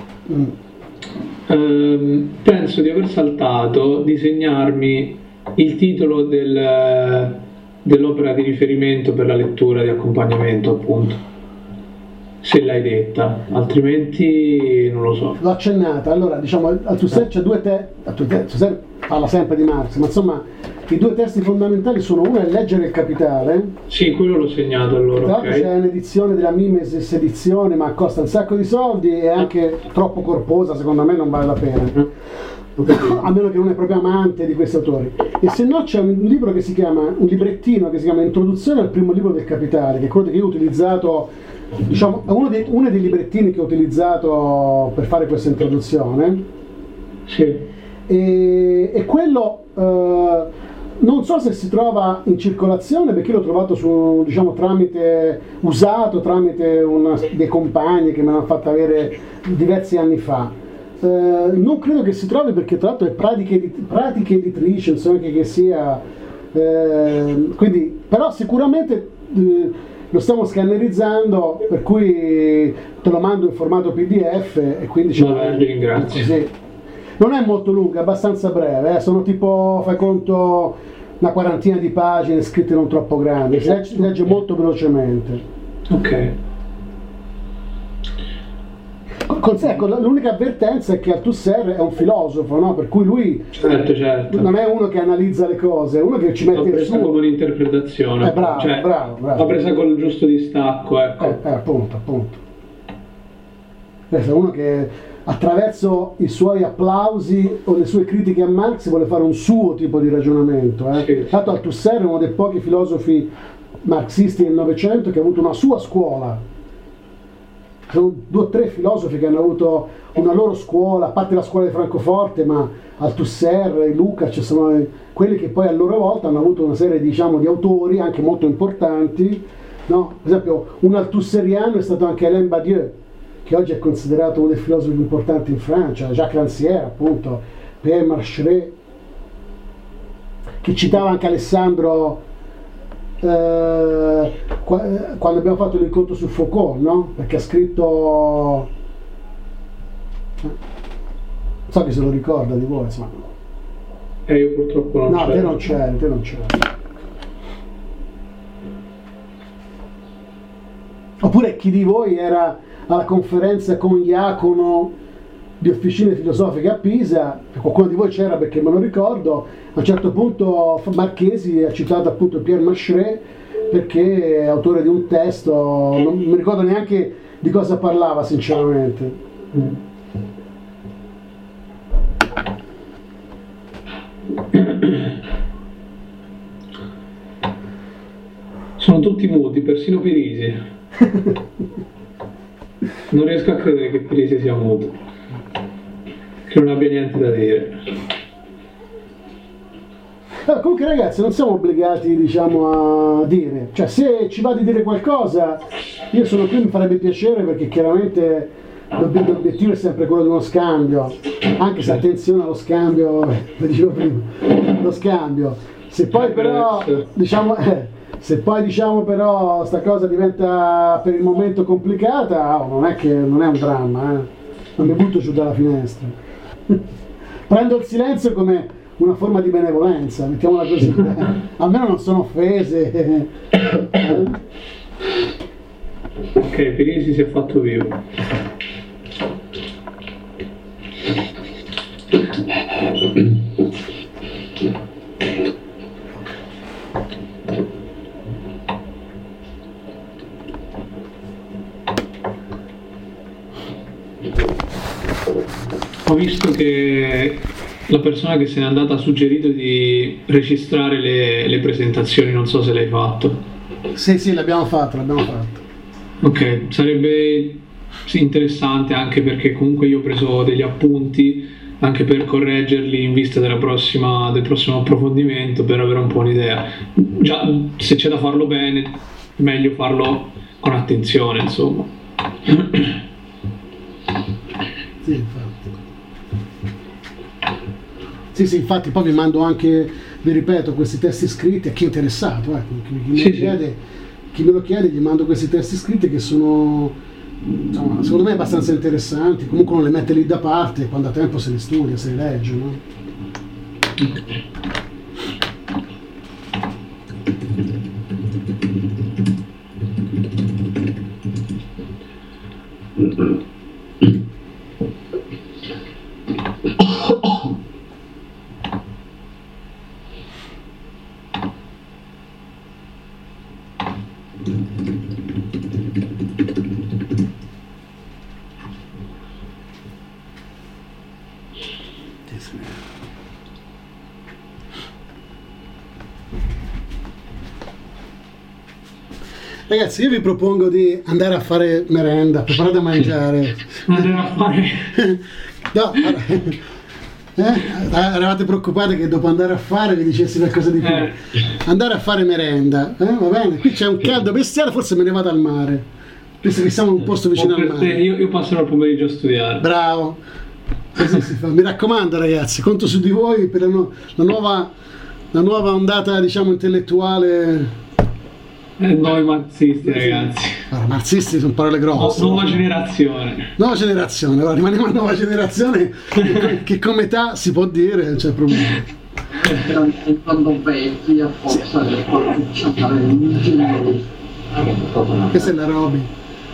penso di aver saltato di segnarmi il titolo dell'opera di riferimento per la lettura di accompagnamento, appunto. Se l'hai detta, altrimenti non lo so. L'ho accennata. Allora, diciamo, Althusser c'è Althusser parla sempre di Marx, ma insomma i due testi fondamentali sono: uno è Leggere il Capitale. Sì, quello l'ho segnato allora. Tra l'altro Ok. c'è un'edizione della Mimesis edizione, ma costa un sacco di soldi e è anche troppo corposa, secondo me non vale la pena. A meno che non è proprio amante di questi autori. E se no c'è un libro che si chiama, un librettino che si chiama Introduzione al primo libro del Capitale, che è quello che io ho utilizzato, diciamo, è uno dei librettini che ho utilizzato per fare questa introduzione. Sì. E quello non so se si trova in circolazione, perché l'ho trovato su, diciamo, tramite dei compagni che me l'hanno fatto avere diversi anni fa. Non credo che si trovi, perché tra l'altro è pratiche editrici, insomma, che sia quindi, però sicuramente lo stiamo scannerizzando, per cui te lo mando in formato PDF e quindi Vabbè, ti ringrazio. così. Non è molto lunga, è abbastanza breve, sono tipo, fai conto, una quarantina di pagine scritte non troppo grandi, si legge molto velocemente. Ok. Ecco, l'unica avvertenza è che Althusser è un filosofo, no? Per cui lui Certo. non è uno che analizza le cose, è uno che ci L'ho mette il presa suo. come un'interpretazione. Bravo, Cioè, bravo. l'ho presa col giusto distacco, ecco. Appunto. Questo è uno che attraverso i suoi applausi o le sue critiche a Marx vuole fare un suo tipo di ragionamento. Sì. Tanto Althusser è uno dei pochi filosofi marxisti del Novecento che ha avuto una sua scuola. Sono 2 o 3 filosofi che hanno avuto una loro scuola, a parte la scuola di Francoforte, ma Althusser e Lukács sono quelli che poi a loro volta hanno avuto una serie, diciamo, di autori anche molto importanti, no? Per esempio un althusseriano è stato anche Alain Badiou, che oggi è considerato uno dei filosofi più importanti in Francia, Jacques Rancière, appunto, Pierre Marcheret, che citava anche Alessandro quando abbiamo fatto l'incontro su Foucault, no? Perché ha scritto, non so chi se lo ricorda di voi, insomma. Io purtroppo non No, c'ero. te non c'eri. Oppure chi di voi era alla conferenza con Iacono di Officine Filosofiche a Pisa? Qualcuno di voi c'era, perché me lo ricordo. A un certo punto Marchesi ha citato appunto Pierre Marcheret, perché è autore di un testo, non mi ricordo neanche di cosa parlava sinceramente. Sono tutti muti, persino Pirisi. Non riesco a credere che Pirisi sia muto, che non abbia niente da dire. Comunque ragazzi, non siamo obbligati, diciamo, a dire, cioè se ci va di dire qualcosa io sono qui, mi farebbe piacere, perché chiaramente l'obiettivo è sempre quello di uno scambio, anche se attenzione allo scambio, lo dicevo prima, lo scambio, se poi però diciamo però sta cosa diventa per il momento complicata, non è un dramma, non mi butto giù dalla finestra. Prendo il silenzio come una forma di benevolenza, mettiamola così. Almeno non sono offese. Ok, Pirisi si è fatto vivo. Ho visto che la persona che se n'è andata ha suggerito di registrare le presentazioni, non so se l'hai fatto. Sì, l'abbiamo fatto. Ok, sarebbe sì, interessante anche perché comunque io ho preso degli appunti anche per correggerli in vista del prossimo approfondimento, per avere un po' un'idea. Già, se c'è da farlo bene, meglio farlo con attenzione, insomma. Sì, infatti. Sì, infatti poi vi mando anche, vi ripeto, questi testi scritti a chi è interessato, chi me lo chiede gli mando questi testi scritti che sono, insomma, secondo me abbastanza interessanti, comunque uno le mette lì da parte e quando ha tempo se li studia, se li legge, no? Ragazzi, io vi propongo di andare a fare merenda, preparate a mangiare. Andare a fare... No, eravate preoccupati che dopo andare a fare vi dicessi qualcosa di più. Andare a fare merenda, va bene? Qui c'è un caldo bestiale, forse me ne vado al mare, visto che siamo in un posto vicino al mare. Io passerò il pomeriggio a studiare. Bravo. Così si fa. Mi raccomando ragazzi, conto su di voi per la nuova ondata, diciamo, intellettuale. Noi marxisti, ragazzi. Allora, marxisti sono parole grosse. Nuova generazione. Nuova generazione, allora rimaniamo a nuova generazione che come età si può dire, non c'è problema. Quando vecchi a forza del Questa è la Roby.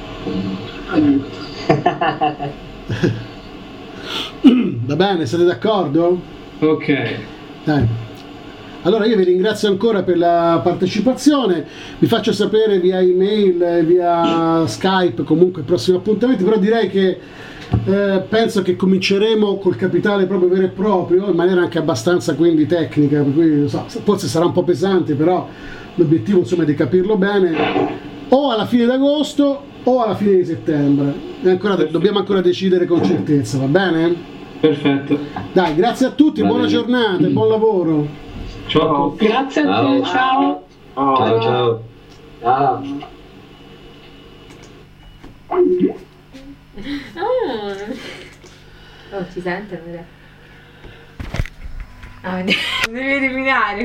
Va bene, siete d'accordo? Ok. Dai. Allora io vi ringrazio ancora per la partecipazione, vi faccio sapere via email, via Skype, comunque prossimi appuntamenti, però direi che penso che cominceremo col capitale proprio vero e proprio, in maniera anche abbastanza quindi tecnica, per cui forse sarà un po' pesante, però l'obiettivo insomma è di capirlo bene, o alla fine d'agosto o alla fine di settembre, dobbiamo ancora decidere con certezza, va bene? Perfetto. Dai, grazie a tutti, buona giornata e buon lavoro. Ciao. Grazie a te, ciao. Ciao. Oh, ci sente? Devi eliminare.